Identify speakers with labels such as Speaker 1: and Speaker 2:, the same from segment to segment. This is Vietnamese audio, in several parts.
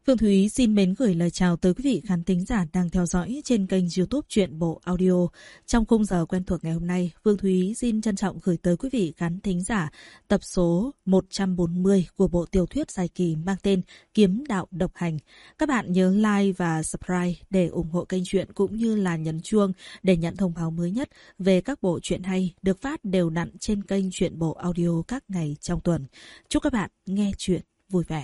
Speaker 1: Phương Thúy xin mến gửi lời chào tới quý vị khán thính giả đang theo dõi trên kênh YouTube Truyện Bộ Audio. Trong khung giờ quen thuộc ngày hôm nay, Phương Thúy xin trân trọng gửi tới quý vị khán thính giả tập số 140 của bộ tiểu thuyết dài kỳ mang tên Kiếm Đạo Độc Hành. Các bạn nhớ like và subscribe để ủng hộ kênh truyện cũng như là nhấn chuông để nhận thông báo mới nhất về các bộ truyện hay được phát đều đặn trên kênh Truyện Bộ Audio các ngày trong tuần. Chúc các bạn nghe truyện vui vẻ.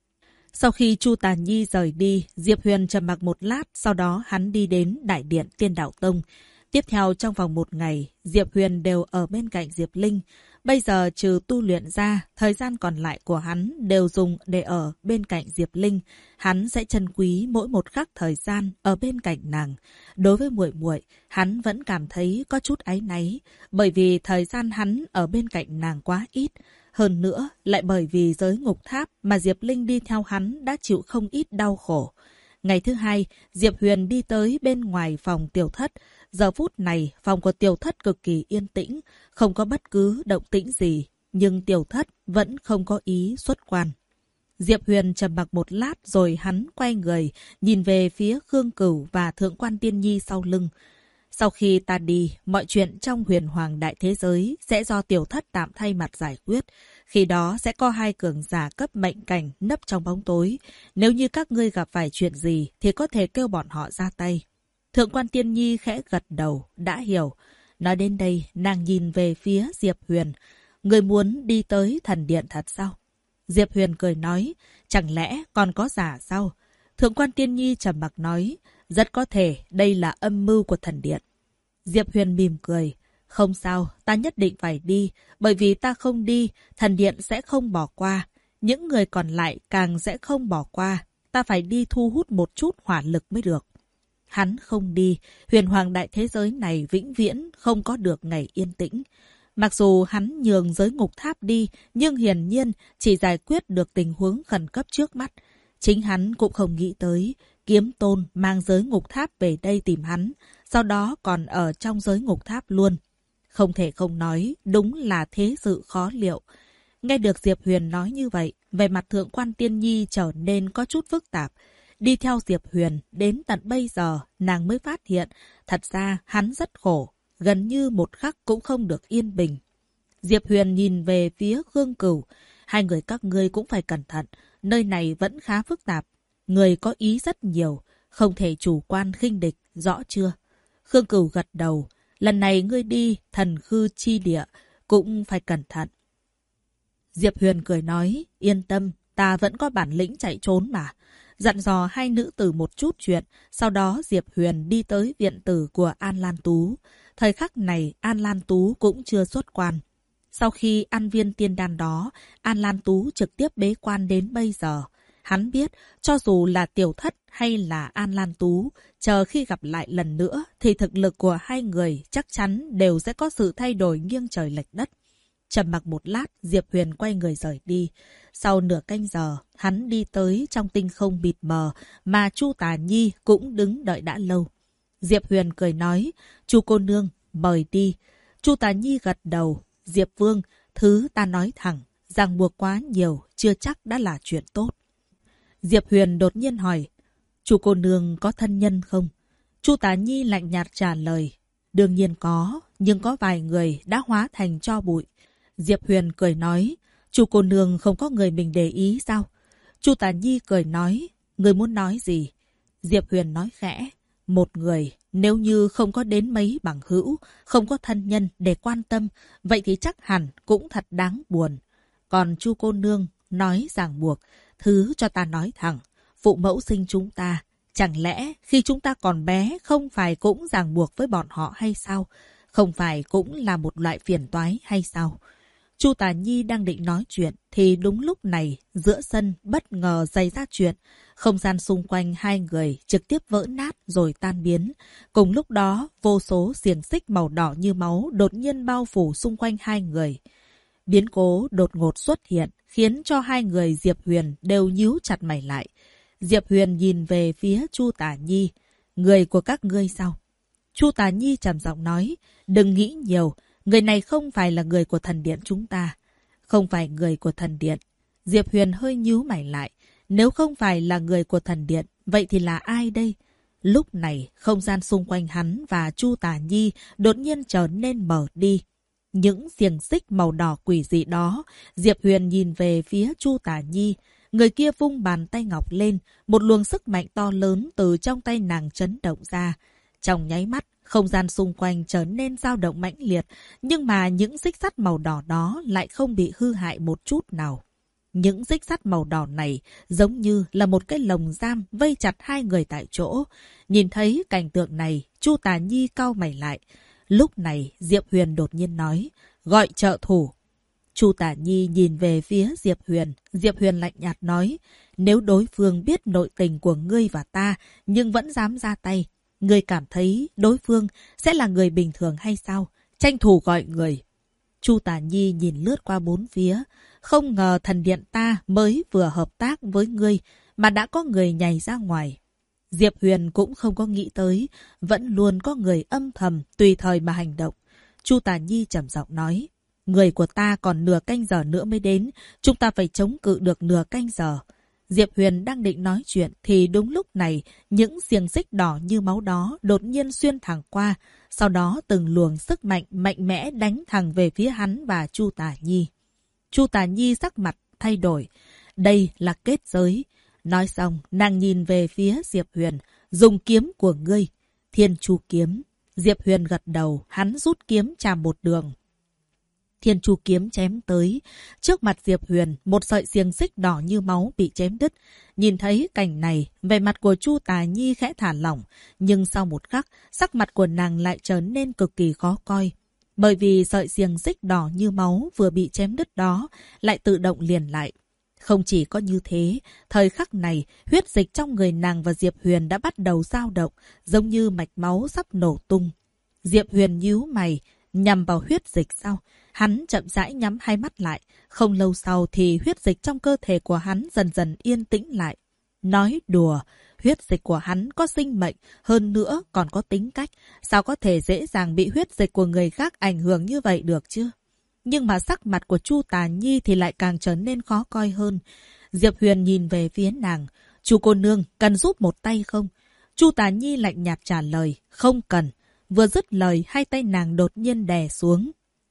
Speaker 1: Sau khi Chu Tà Nhi rời đi, Diệp Huyền trầm mặc một lát, sau đó hắn đi đến Đại điện Tiên Đạo Tông. Tiếp theo trong vòng một ngày, Diệp Huyền đều ở bên cạnh Diệp Linh. Bây giờ trừ tu luyện ra, thời gian còn lại của hắn đều dùng để ở bên cạnh Diệp Linh. Hắn sẽ trân quý mỗi một khắc thời gian ở bên cạnh nàng. Đối với muội muội, hắn vẫn cảm thấy có chút áy náy, bởi vì thời gian hắn ở bên cạnh nàng quá ít. Hơn nữa, lại bởi vì giới ngục tháp mà Diệp Linh đi theo hắn đã chịu không ít đau khổ. Ngày thứ hai, Diệp Huyền đi tới bên ngoài phòng tiểu thất. Giờ phút này, phòng của tiểu thất cực kỳ yên tĩnh, không có bất cứ động tĩnh gì, nhưng tiểu thất vẫn không có ý xuất quan. Diệp Huyền trầm mặc một lát rồi hắn quay người, nhìn về phía Khương Cửu và Thượng quan Tiên Nhi sau lưng. Sau khi ta đi, mọi chuyện trong huyền hoàng đại thế giới sẽ do tiểu thất tạm thay mặt giải quyết. Khi đó sẽ có hai cường giả cấp mệnh cảnh nấp trong bóng tối. Nếu như các ngươi gặp phải chuyện gì thì có thể kêu bọn họ ra tay. Thượng quan Tiên Nhi khẽ gật đầu, đã hiểu. Nói đến đây, nàng nhìn về phía Diệp Huyền. Người muốn đi tới thần điện thật sao? Diệp Huyền cười nói, chẳng lẽ còn có giả sao? Thượng quan Tiên Nhi trầm mặc nói, rất có thể đây là âm mưu của thần điện. Diệp Huyền mỉm cười. Không sao, ta nhất định phải đi, bởi vì ta không đi, thần điện sẽ không bỏ qua. Những người còn lại càng sẽ không bỏ qua. Ta phải đi thu hút một chút hỏa lực mới được. Hắn không đi, huyền hoàng đại thế giới này vĩnh viễn không có được ngày yên tĩnh. Mặc dù hắn nhường giới ngục tháp đi, nhưng hiển nhiên chỉ giải quyết được tình huống khẩn cấp trước mắt. Chính hắn cũng không nghĩ tới, Kiếm Tôn mang giới ngục tháp về đây tìm hắn, sau đó còn ở trong giới ngục tháp luôn. Không thể không nói, đúng là thế sự khó liệu. Nghe được Diệp Huyền nói như vậy, về mặt Thượng quan Tiên Nhi trở nên có chút phức tạp. Đi theo Diệp Huyền, đến tận bây giờ, nàng mới phát hiện, thật ra hắn rất khổ, gần như một khắc cũng không được yên bình. Diệp Huyền nhìn về phía Khương Cửu, hai người các ngươi cũng phải cẩn thận, nơi này vẫn khá phức tạp. Người có ý rất nhiều, không thể chủ quan khinh địch, rõ chưa? Khương Cửu gật đầu, lần này ngươi đi thần khư chi địa, cũng phải cẩn thận. Diệp Huyền cười nói, yên tâm, ta vẫn có bản lĩnh chạy trốn mà. Dặn dò hai nữ tử một chút chuyện, sau đó Diệp Huyền đi tới viện tử của An Lan Tú. Thời khắc này An Lan Tú cũng chưa xuất quan. Sau khi ăn viên tiên đan đó, An Lan Tú trực tiếp bế quan đến bây giờ. Hắn biết, cho dù là tiểu thất hay là An Lan Tú, chờ khi gặp lại lần nữa thì thực lực của hai người chắc chắn đều sẽ có sự thay đổi nghiêng trời lệch đất. Trầm mặc một lát, Diệp Huyền quay người rời đi. Sau nửa canh giờ, hắn đi tới trong tinh không bịt mờ mà Chu Tà Nhi cũng đứng đợi đã lâu. Diệp Huyền cười nói, Chu cô nương, mời đi. Chu Tà Nhi gật đầu, Diệp Vương, thứ ta nói thẳng, ràng buộc quá nhiều, chưa chắc đã là chuyện tốt. Diệp Huyền đột nhiên hỏi, Chu cô nương có thân nhân không? Chu Tà Nhi lạnh nhạt trả lời, đương nhiên có, nhưng có vài người đã hóa thành tro bụi. Diệp Huyền cười nói, Chu cô nương không có người mình để ý sao? Chu Tà Nhi cười nói, người muốn nói gì? Diệp Huyền nói khẽ, một người nếu như không có đến mấy bằng hữu, không có thân nhân để quan tâm, vậy thì chắc hẳn cũng thật đáng buồn. Còn Chu cô nương nói ràng buộc, thứ cho ta nói thẳng, phụ mẫu sinh chúng ta, chẳng lẽ khi chúng ta còn bé không phải cũng ràng buộc với bọn họ hay sao? Không phải cũng là một loại phiền toái hay sao? Chu Tà Nhi đang định nói chuyện thì đúng lúc này giữa sân bất ngờ xảy ra chuyện. Không gian xung quanh hai người trực tiếp vỡ nát rồi tan biến. Cùng lúc đó vô số xiềng xích màu đỏ như máu đột nhiên bao phủ xung quanh hai người. Biến cố đột ngột xuất hiện khiến cho hai người Diệp Huyền đều nhíu chặt mày lại. Diệp Huyền nhìn về phía Chu Tà Nhi. Người của các ngươi sao? Chu Tà Nhi trầm giọng nói, đừng nghĩ nhiều. Người này không phải là người của thần điện chúng ta. Không phải người của thần điện. Diệp Huyền hơi nhíu mày lại. Nếu không phải là người của thần điện, vậy thì là ai đây? Lúc này, không gian xung quanh hắn và Chu Tả Nhi đột nhiên trở nên mở đi. Những xiềng xích màu đỏ quỷ dị đó, Diệp Huyền nhìn về phía Chu Tả Nhi. Người kia vung bàn tay ngọc lên, một luồng sức mạnh to lớn từ trong tay nàng chấn động ra. Trong nháy mắt, không gian xung quanh trở nên dao động mãnh liệt, nhưng mà những xích sắt màu đỏ đó lại không bị hư hại một chút nào. Những xích sắt màu đỏ này giống như là một cái lồng giam vây chặt hai người tại chỗ. Nhìn thấy cảnh tượng này, Chu Tả Nhi cau mày lại. Lúc này, Diệp Huyền đột nhiên nói, gọi trợ thủ. Chu Tả Nhi nhìn về phía Diệp Huyền. Diệp Huyền lạnh nhạt nói, nếu đối phương biết nội tình của ngươi và ta, nhưng vẫn dám ra tay, ngươi cảm thấy đối phương sẽ là người bình thường hay sao? Tranh thủ gọi người. Chu Tả Nhi nhìn lướt qua bốn phía. Không ngờ thần điện ta mới vừa hợp tác với ngươi mà đã có người nhảy ra ngoài. Diệp Huyền cũng không có nghĩ tới, vẫn luôn có người âm thầm tùy thời mà hành động. Chu Tả Nhi trầm giọng nói, người của ta còn nửa canh giờ nữa mới đến, chúng ta phải chống cự được nửa canh giờ. Diệp Huyền đang định nói chuyện thì đúng lúc này, những xiềng xích đỏ như máu đó đột nhiên xuyên thẳng qua, sau đó từng luồng sức mạnh mạnh mẽ đánh thẳng về phía hắn và Chu Tả Nhi. Chu Tả Nhi sắc mặt thay đổi, đây là kết giới. Nói xong, nàng nhìn về phía Diệp Huyền, dùng kiếm của ngươi, Thiên Chu kiếm. Diệp Huyền gật đầu, hắn rút kiếm chạm một đường. Thiên Chu kiếm chém tới. Trước mặt Diệp Huyền, một sợi xiềng xích đỏ như máu bị chém đứt. Nhìn thấy cảnh này, vẻ mặt của Chu Tả Nhi khẽ thả lỏng. Nhưng sau một khắc, sắc mặt của nàng lại trở nên cực kỳ khó coi. Bởi vì sợi xiềng xích đỏ như máu vừa bị chém đứt đó lại tự động liền lại. Không chỉ có như thế, thời khắc này, huyết dịch trong người nàng và Diệp Huyền đã bắt đầu dao động, giống như mạch máu sắp nổ tung. Diệp Huyền nhíu mày, nhằm vào huyết dịch sao? Hắn chậm rãi nhắm hai mắt lại. Không lâu sau thì huyết dịch trong cơ thể của hắn dần dần yên tĩnh lại. Nói đùa, huyết dịch của hắn có sinh mệnh, hơn nữa còn có tính cách. Sao có thể dễ dàng bị huyết dịch của người khác ảnh hưởng như vậy được chứ? Nhưng mà sắc mặt của Chu Tả Nhi thì lại càng trở nên khó coi hơn. Diệp Huyền nhìn về phía nàng. Chu cô nương, cần giúp một tay không? Chu Tả Nhi lạnh nhạt trả lời, không cần. Vừa dứt lời, hai tay nàng đột nhiên đè xuống.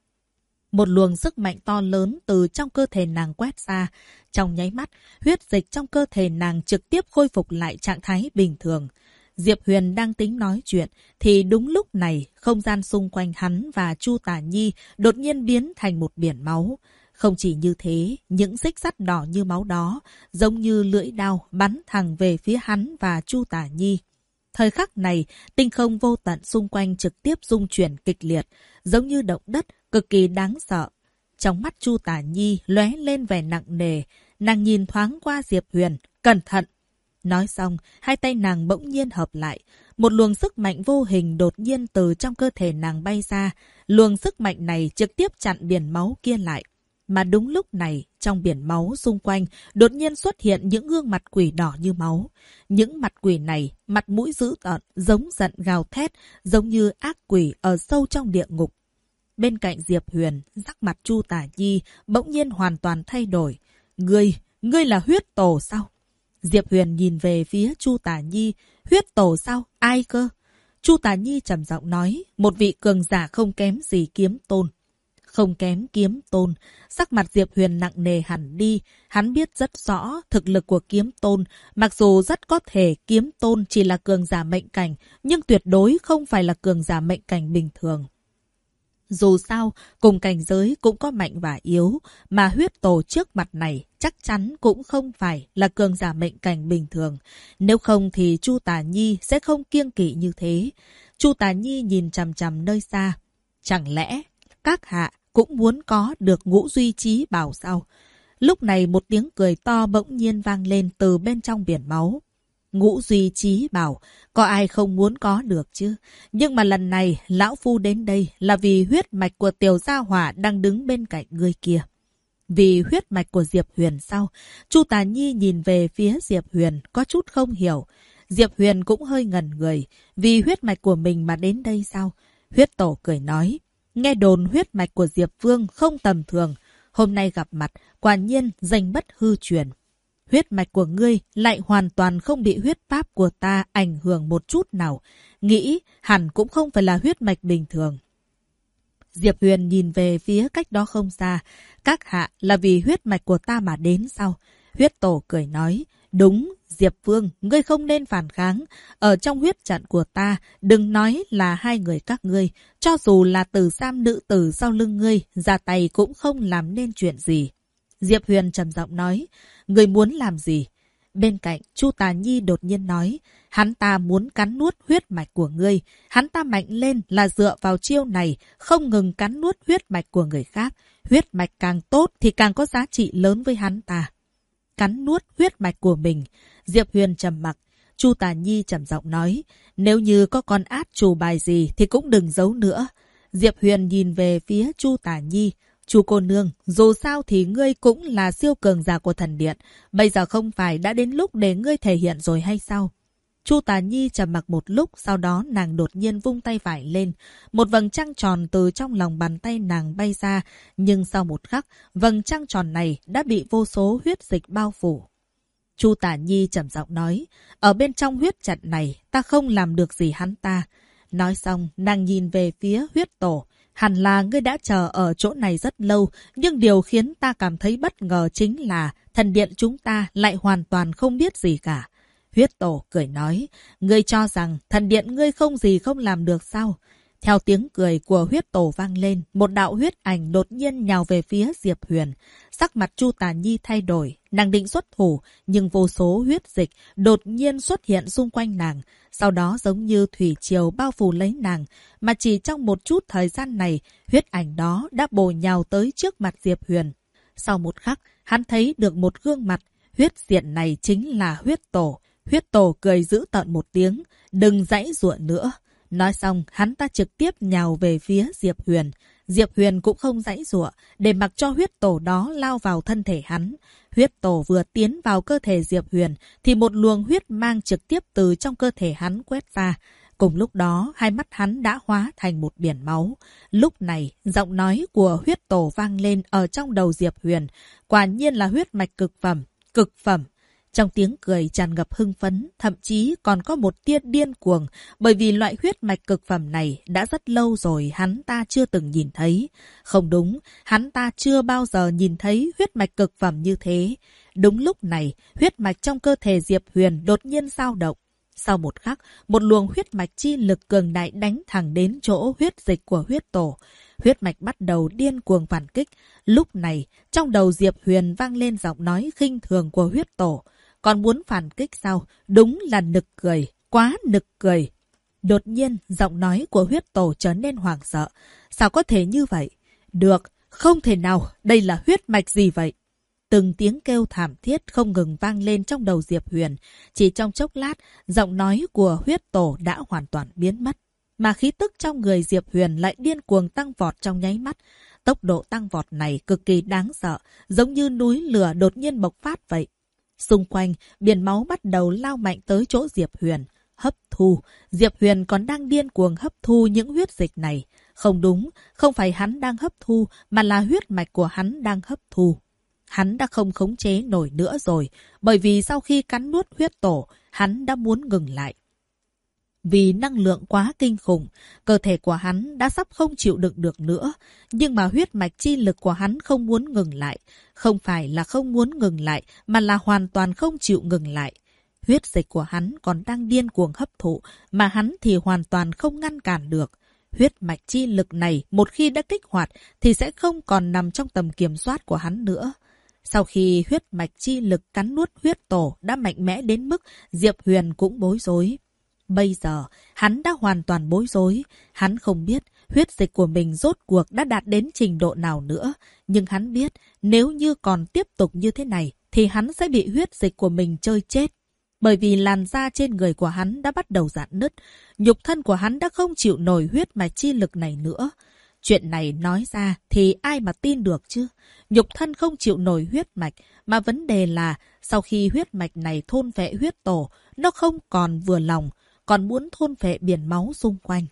Speaker 1: Một luồng sức mạnh to lớn từ trong cơ thể nàng quét ra. Trong nháy mắt, huyết dịch trong cơ thể nàng trực tiếp khôi phục lại trạng thái bình thường. Diệp Huyền đang tính nói chuyện, thì đúng lúc này, không gian xung quanh hắn và Chu Tả Nhi đột nhiên biến thành một biển máu. Không chỉ như thế, những xích sắt đỏ như máu đó, giống như lưỡi đao bắn thẳng về phía hắn và Chu Tả Nhi. Thời khắc này, tinh không vô tận xung quanh trực tiếp rung chuyển kịch liệt, giống như động đất, cực kỳ đáng sợ. Trong mắt Chu Tả Nhi lóe lên vẻ nặng nề, nàng nhìn thoáng qua Diệp Huyền, cẩn thận. Nói xong, hai tay nàng bỗng nhiên hợp lại. Một luồng sức mạnh vô hình đột nhiên từ trong cơ thể nàng bay ra. Luồng sức mạnh này trực tiếp chặn biển máu kia lại. Mà đúng lúc này, trong biển máu xung quanh, đột nhiên xuất hiện những gương mặt quỷ đỏ như máu. Những mặt quỷ này, mặt mũi dữ tợn, giống giận gào thét, giống như ác quỷ ở sâu trong địa ngục. Bên cạnh Diệp Huyền, sắc mặt Chu Tả Nhi bỗng nhiên hoàn toàn thay đổi. Ngươi là huyết tổ sao? Diệp Huyền nhìn về phía Chu Tả Nhi. Huyết tổ sao? Ai cơ? Chu Tả Nhi trầm giọng nói, một vị cường giả không kém gì kiếm tôn. Không kém kiếm tôn. Sắc mặt Diệp Huyền nặng nề hẳn đi. Hắn biết rất rõ thực lực của kiếm tôn. Mặc dù rất có thể kiếm tôn chỉ là cường giả mệnh cảnh, nhưng tuyệt đối không phải là cường giả mệnh cảnh bình thường. Dù sao, cùng cảnh giới cũng có mạnh và yếu, mà huyết tổ trước mặt này chắc chắn cũng không phải là cường giả mệnh cảnh bình thường. Nếu không thì Chu Tả Nhi sẽ không kiêng kỵ như thế. Chu Tả Nhi nhìn chằm chằm nơi xa. Chẳng lẽ các hạ cũng muốn có được Ngũ Duy Chí Bảo sao? Lúc này một tiếng cười to bỗng nhiên vang lên từ bên trong biển máu. Ngũ Duy Chí Bảo, có ai không muốn có được chứ? Nhưng mà lần này, lão phu đến đây là vì huyết mạch của Tiểu Gia Hỏa đang đứng bên cạnh ngươi kia. Vì huyết mạch của Diệp Huyền sao? Chu Tả Nhi nhìn về phía Diệp Huyền, có chút không hiểu. Diệp Huyền cũng hơi ngẩn người. Vì huyết mạch của mình mà đến đây sao? Huyết tổ cười nói. Nghe đồn huyết mạch của Diệp Vương không tầm thường. Hôm nay gặp mặt, quả nhiên danh bất hư truyền. huyết mạch của ngươi lại hoàn toàn không bị huyết pháp của ta ảnh hưởng một chút nào. Nghĩ hẳn cũng không phải là huyết mạch bình thường. Diệp Huyền nhìn về phía cách đó không xa. Các hạ là vì huyết mạch của ta mà đến sao? Huyết tổ cười nói. Đúng, Diệp Vương, ngươi không nên phản kháng. Ở trong huyết trận của ta, đừng nói là hai người các ngươi. Cho dù là Tử Sam nữ tử sau lưng ngươi, ra tay cũng không làm nên chuyện gì. Diệp Huyền trầm giọng nói. Ngươi muốn làm gì? Bên cạnh, Chu Tà Nhi đột nhiên nói. Hắn ta muốn cắn nuốt huyết mạch của ngươi. Hắn ta mạnh lên là dựa vào chiêu này, không ngừng cắn nuốt huyết mạch của người khác. Huyết mạch càng tốt thì càng có giá trị lớn với hắn ta. Cắn nuốt huyết mạch của mình. Diệp Huyền trầm mặc. Chu Tà Nhi trầm giọng nói. Nếu như có con át chủ bài gì thì cũng đừng giấu nữa. Diệp Huyền nhìn về phía Chu Tà Nhi. Chu cô nương, dù sao thì ngươi cũng là siêu cường giả của thần điện. Bây giờ không phải đã đến lúc để ngươi thể hiện rồi hay sao? Chu Tà Nhi trầm mặc một lúc, sau đó nàng đột nhiên vung tay phải lên. Một vầng trăng tròn từ trong lòng bàn tay nàng bay ra, nhưng sau một khắc, vầng trăng tròn này đã bị vô số huyết dịch bao phủ. Chu Tà Nhi trầm giọng nói, ở bên trong huyết trận này, ta không làm được gì hắn ta. Nói xong, nàng nhìn về phía huyết tổ. Hẳn là ngươi đã chờ ở chỗ này rất lâu, nhưng điều khiến ta cảm thấy bất ngờ chính là thần điện chúng ta lại hoàn toàn không biết gì cả. Huyết tổ cười nói, ngươi cho rằng thần điện ngươi không gì không làm được sao? Theo tiếng cười của huyết tổ vang lên, một đạo huyết ảnh đột nhiên nhào về phía Diệp Huyền. Sắc mặt Chu Tà Nhi thay đổi, nàng định xuất thủ, nhưng vô số huyết dịch đột nhiên xuất hiện xung quanh nàng. Sau đó giống như thủy triều bao phủ lấy nàng, mà chỉ trong một chút thời gian này, huyết ảnh đó đã bổ nhào tới trước mặt Diệp Huyền. Sau một khắc, hắn thấy được một gương mặt, huyết diện này chính là huyết tổ. Huyết tổ cười giễu tợn một tiếng, đừng giãy giụa nữa. Nói xong, hắn ta trực tiếp nhào về phía Diệp Huyền. Diệp Huyền cũng không giãy giụa, để mặc cho huyết tổ đó lao vào thân thể hắn. Huyết tổ vừa tiến vào cơ thể Diệp Huyền, thì một luồng huyết mang trực tiếp từ trong cơ thể hắn quét ra. Cùng lúc đó, hai mắt hắn đã hóa thành một biển máu. Lúc này, giọng nói của huyết tổ vang lên ở trong đầu Diệp Huyền. Quả nhiên là huyết mạch cực phẩm, cực phẩm. Trong tiếng cười tràn ngập hưng phấn, thậm chí còn có một tia điên cuồng, bởi vì loại huyết mạch cực phẩm này đã rất lâu rồi hắn ta chưa từng nhìn thấy. Không đúng, hắn ta chưa bao giờ nhìn thấy huyết mạch cực phẩm như thế. Đúng lúc này, huyết mạch trong cơ thể Diệp Huyền đột nhiên dao động. Sau một khắc, một luồng huyết mạch chi lực cường đại đánh thẳng đến chỗ huyết dịch của huyết tổ. Huyết mạch bắt đầu điên cuồng phản kích. Lúc này, trong đầu Diệp Huyền vang lên giọng nói khinh thường của huyết tổ. Còn muốn phản kích sao? Đúng là nực cười, quá nực cười. Đột nhiên, giọng nói của huyết tổ trở nên hoảng sợ. Sao có thể như vậy? Được, không thể nào, đây là huyết mạch gì vậy? Từng tiếng kêu thảm thiết không ngừng vang lên trong đầu Diệp Huyền. Chỉ trong chốc lát, giọng nói của huyết tổ đã hoàn toàn biến mất. Mà khí tức trong người Diệp Huyền lại điên cuồng tăng vọt trong nháy mắt. Tốc độ tăng vọt này cực kỳ đáng sợ, giống như núi lửa đột nhiên bộc phát vậy. Xung quanh, biển máu bắt đầu lao mạnh tới chỗ Diệp Huyền. Hấp thu. Diệp Huyền còn đang điên cuồng hấp thu những huyết dịch này. Không đúng, không phải hắn đang hấp thu, mà là huyết mạch của hắn đang hấp thu. Hắn đã không khống chế nổi nữa rồi, bởi vì sau khi cắn nuốt huyết tổ, hắn đã muốn ngừng lại. Vì năng lượng quá kinh khủng, cơ thể của hắn đã sắp không chịu đựng được nữa. Nhưng mà huyết mạch chi lực của hắn không muốn ngừng lại. Không phải là không muốn ngừng lại, mà là hoàn toàn không chịu ngừng lại. Huyết dịch của hắn còn đang điên cuồng hấp thụ, mà hắn thì hoàn toàn không ngăn cản được. Huyết mạch chi lực này một khi đã kích hoạt thì sẽ không còn nằm trong tầm kiểm soát của hắn nữa. Sau khi huyết mạch chi lực cắn nuốt huyết tổ đã mạnh mẽ đến mức Diệp Huyền cũng bối rối. Bây giờ, hắn đã hoàn toàn bối rối. Hắn không biết huyết dịch của mình rốt cuộc đã đạt đến trình độ nào nữa. Nhưng hắn biết nếu như còn tiếp tục như thế này thì hắn sẽ bị huyết dịch của mình chơi chết. Bởi vì làn da trên người của hắn đã bắt đầu rạn nứt. Nhục thân của hắn đã không chịu nổi huyết mạch chi lực này nữa. Chuyện này nói ra thì ai mà tin được chứ? Nhục thân không chịu nổi huyết mạch, mà vấn đề là sau khi huyết mạch này thôn phệ huyết tổ, nó không còn vừa lòng, còn muốn thôn phệ biển máu xung quanh.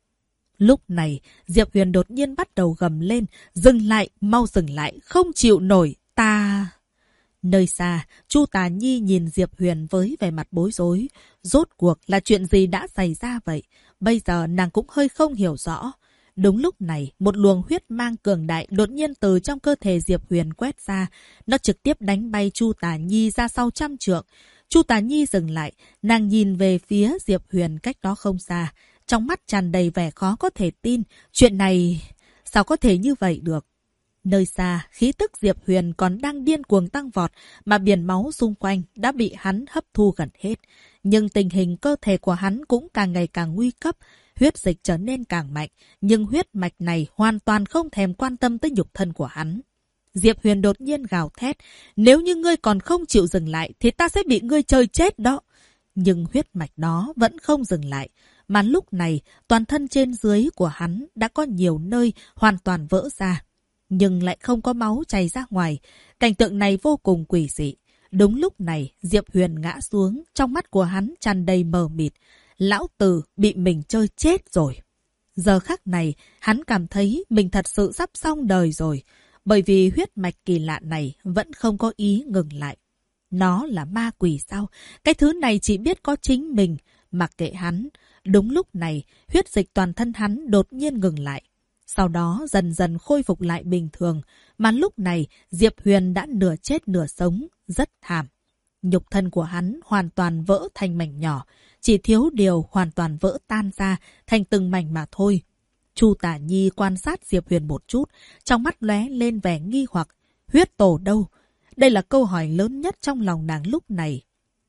Speaker 1: Lúc này, Diệp Huyền đột nhiên bắt đầu gầm lên, dừng lại, mau dừng lại, không chịu nổi, ta... Nơi xa, Chu Tà Nhi nhìn Diệp Huyền với vẻ mặt bối rối. Rốt cuộc là chuyện gì đã xảy ra vậy? Bây giờ nàng cũng hơi không hiểu rõ. Đúng lúc này, một luồng huyết mang cường đại đột nhiên từ trong cơ thể Diệp Huyền quét ra. Nó trực tiếp đánh bay Chu Tà Nhi ra sau 100 trượng. Chu Tà Nhi dừng lại, nàng nhìn về phía Diệp Huyền cách đó không xa. Trong mắt tràn đầy vẻ khó có thể tin. Chuyện này... sao có thể như vậy được? Nơi xa, khí tức Diệp Huyền còn đang điên cuồng tăng vọt, mà biển máu xung quanh đã bị hắn hấp thu gần hết. Nhưng tình hình cơ thể của hắn cũng càng ngày càng nguy cấp, huyết dịch trở nên càng mạnh, nhưng huyết mạch này hoàn toàn không thèm quan tâm tới nhục thân của hắn. Diệp Huyền đột nhiên gào thét, nếu như ngươi còn không chịu dừng lại thì ta sẽ bị ngươi chơi chết đó. Nhưng huyết mạch đó vẫn không dừng lại, mà lúc này toàn thân trên dưới của hắn đã có nhiều nơi hoàn toàn vỡ ra. Nhưng lại không có máu chảy ra ngoài. Cảnh tượng này vô cùng quỷ dị. Đúng lúc này, Diệp Huyền ngã xuống, trong mắt của hắn tràn đầy mờ mịt. Lão tử bị mình chơi chết rồi. Giờ khắc này, hắn cảm thấy mình thật sự sắp xong đời rồi. Bởi vì huyết mạch kỳ lạ này vẫn không có ý ngừng lại. Nó là ma quỷ sao? Cái thứ này chỉ biết có chính mình. Mặc kệ hắn. Đúng lúc này, huyết dịch toàn thân hắn đột nhiên ngừng lại. Sau đó dần dần khôi phục lại bình thường, mà lúc này Diệp Huyền đã nửa chết nửa sống, rất thảm. Nhục thân của hắn hoàn toàn vỡ thành mảnh nhỏ, chỉ thiếu điều hoàn toàn vỡ tan ra thành từng mảnh mà thôi. Chu Tả Nhi quan sát Diệp Huyền một chút, trong mắt lóe lên vẻ nghi hoặc, huyết tổ đâu? Đây là câu hỏi lớn nhất trong lòng nàng lúc này.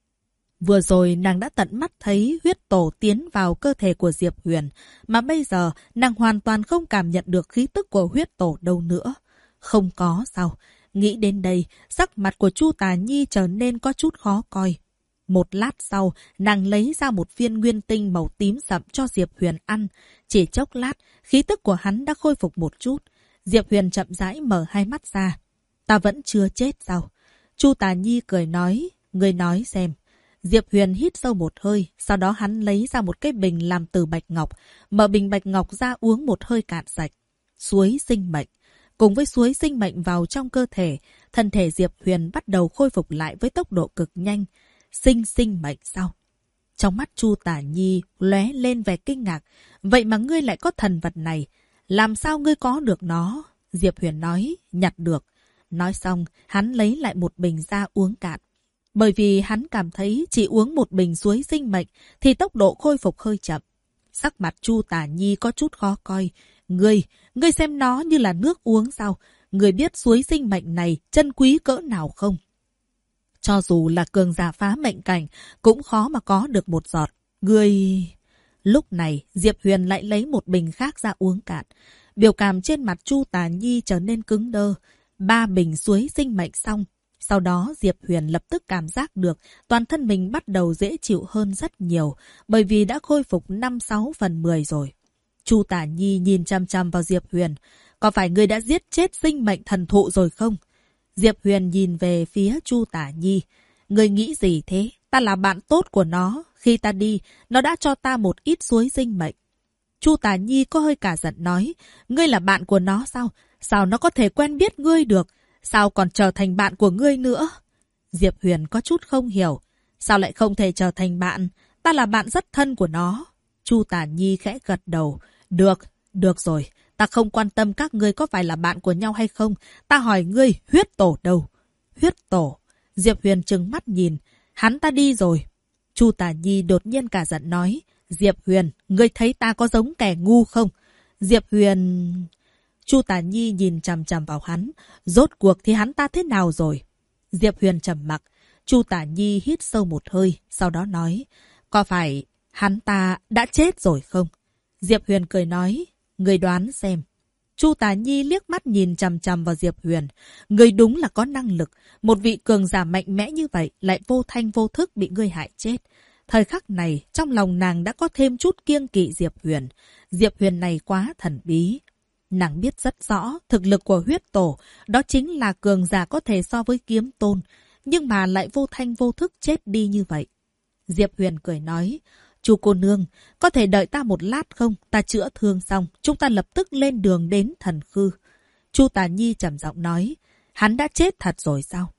Speaker 1: Vừa rồi nàng đã tận mắt thấy huyết tổ tiến vào cơ thể của Diệp Huyền, mà bây giờ nàng hoàn toàn không cảm nhận được khí tức của huyết tổ đâu nữa. Không có sao? Nghĩ đến đây, sắc mặt của Chu Tà Nhi trở nên có chút khó coi. Một lát sau, nàng lấy ra một viên nguyên tinh màu tím sậm cho Diệp Huyền ăn. Chỉ chốc lát, khí tức của hắn đã khôi phục một chút. Diệp Huyền chậm rãi mở hai mắt ra. Ta vẫn chưa chết sao? Chu Tà Nhi cười nói, ngươi nói xem. Diệp Huyền hít sâu một hơi, sau đó hắn lấy ra một cái bình làm từ bạch ngọc, mở bình bạch ngọc ra uống một hơi cạn sạch. Suối sinh mệnh. Cùng với suối sinh mệnh vào trong cơ thể, thân thể Diệp Huyền bắt đầu khôi phục lại với tốc độ cực nhanh. Sinh mệnh sao? Trong mắt Chu Tả Nhi lóe lên vẻ kinh ngạc. Vậy mà ngươi lại có thần vật này. Làm sao ngươi có được nó? Diệp Huyền nói, nhặt được. Nói xong, hắn lấy lại một bình ra uống cạn. Bởi vì hắn cảm thấy chỉ uống một bình suối sinh mệnh thì tốc độ khôi phục hơi chậm. Sắc mặt Chu Tả Nhi có chút khó coi. Ngươi xem nó như là nước uống sao? Ngươi biết suối sinh mệnh này chân quý cỡ nào không? Cho dù là cường giả phá mệnh cảnh cũng khó mà có được một giọt. Lúc này Diệp Huyền lại lấy một bình khác ra uống cạn. Biểu cảm trên mặt Chu Tả Nhi trở nên cứng đơ. 3 bình suối sinh mệnh xong. Sau đó Diệp Huyền lập tức cảm giác được toàn thân mình bắt đầu dễ chịu hơn rất nhiều, bởi vì đã khôi phục 5/6/10 rồi. Chu Tả Nhi nhìn chăm chăm vào Diệp Huyền. Có phải ngươi đã giết chết sinh mệnh thần thụ rồi không? Diệp Huyền nhìn về phía Chu Tả Nhi. Ngươi nghĩ gì thế? Ta là bạn tốt của nó. Khi ta đi, nó đã cho ta một ít suối sinh mệnh. Chu Tả Nhi có hơi cả giận nói. Ngươi là bạn của nó sao? Sao nó có thể quen biết ngươi được? Sao còn trở thành bạn của ngươi nữa? Diệp Huyền có chút không hiểu. Sao lại không thể trở thành bạn? Ta là bạn rất thân của nó. Chu Tả Nhi khẽ gật đầu. Được rồi. Ta không quan tâm các ngươi có phải là bạn của nhau hay không. Ta hỏi ngươi, huyết tổ đâu? Huyết tổ? Diệp Huyền trừng mắt nhìn. Hắn ta đi rồi. Chu Tả Nhi đột nhiên cả giận nói. Diệp Huyền, ngươi thấy ta có giống kẻ ngu không? Diệp Huyền... Chu Tả Nhi nhìn chằm chằm vào hắn. Rốt cuộc thì hắn ta thế nào rồi? Diệp Huyền trầm mặc. Chu Tả Nhi hít sâu một hơi, sau đó nói. Có phải hắn ta đã chết rồi không? Diệp Huyền cười nói. Người đoán xem. Chu Tả Nhi liếc mắt nhìn chằm chằm vào Diệp Huyền. Người đúng là có năng lực. Một vị cường giả mạnh mẽ như vậy lại vô thanh vô thức bị ngươi hại chết. Thời khắc này, trong lòng nàng đã có thêm chút kiêng kỵ Diệp Huyền. Diệp Huyền này quá thần bí. Nàng biết rất rõ thực lực của huyết tổ, đó chính là cường giả có thể so với kiếm tôn, nhưng mà lại vô thanh vô thức chết đi như vậy. Diệp Huyền cười nói, Chu cô nương, có thể đợi ta một lát không? Ta chữa thương xong, chúng ta lập tức lên đường đến Thần Khư. Chu Tả Nhi trầm giọng nói, hắn đã chết thật rồi sao?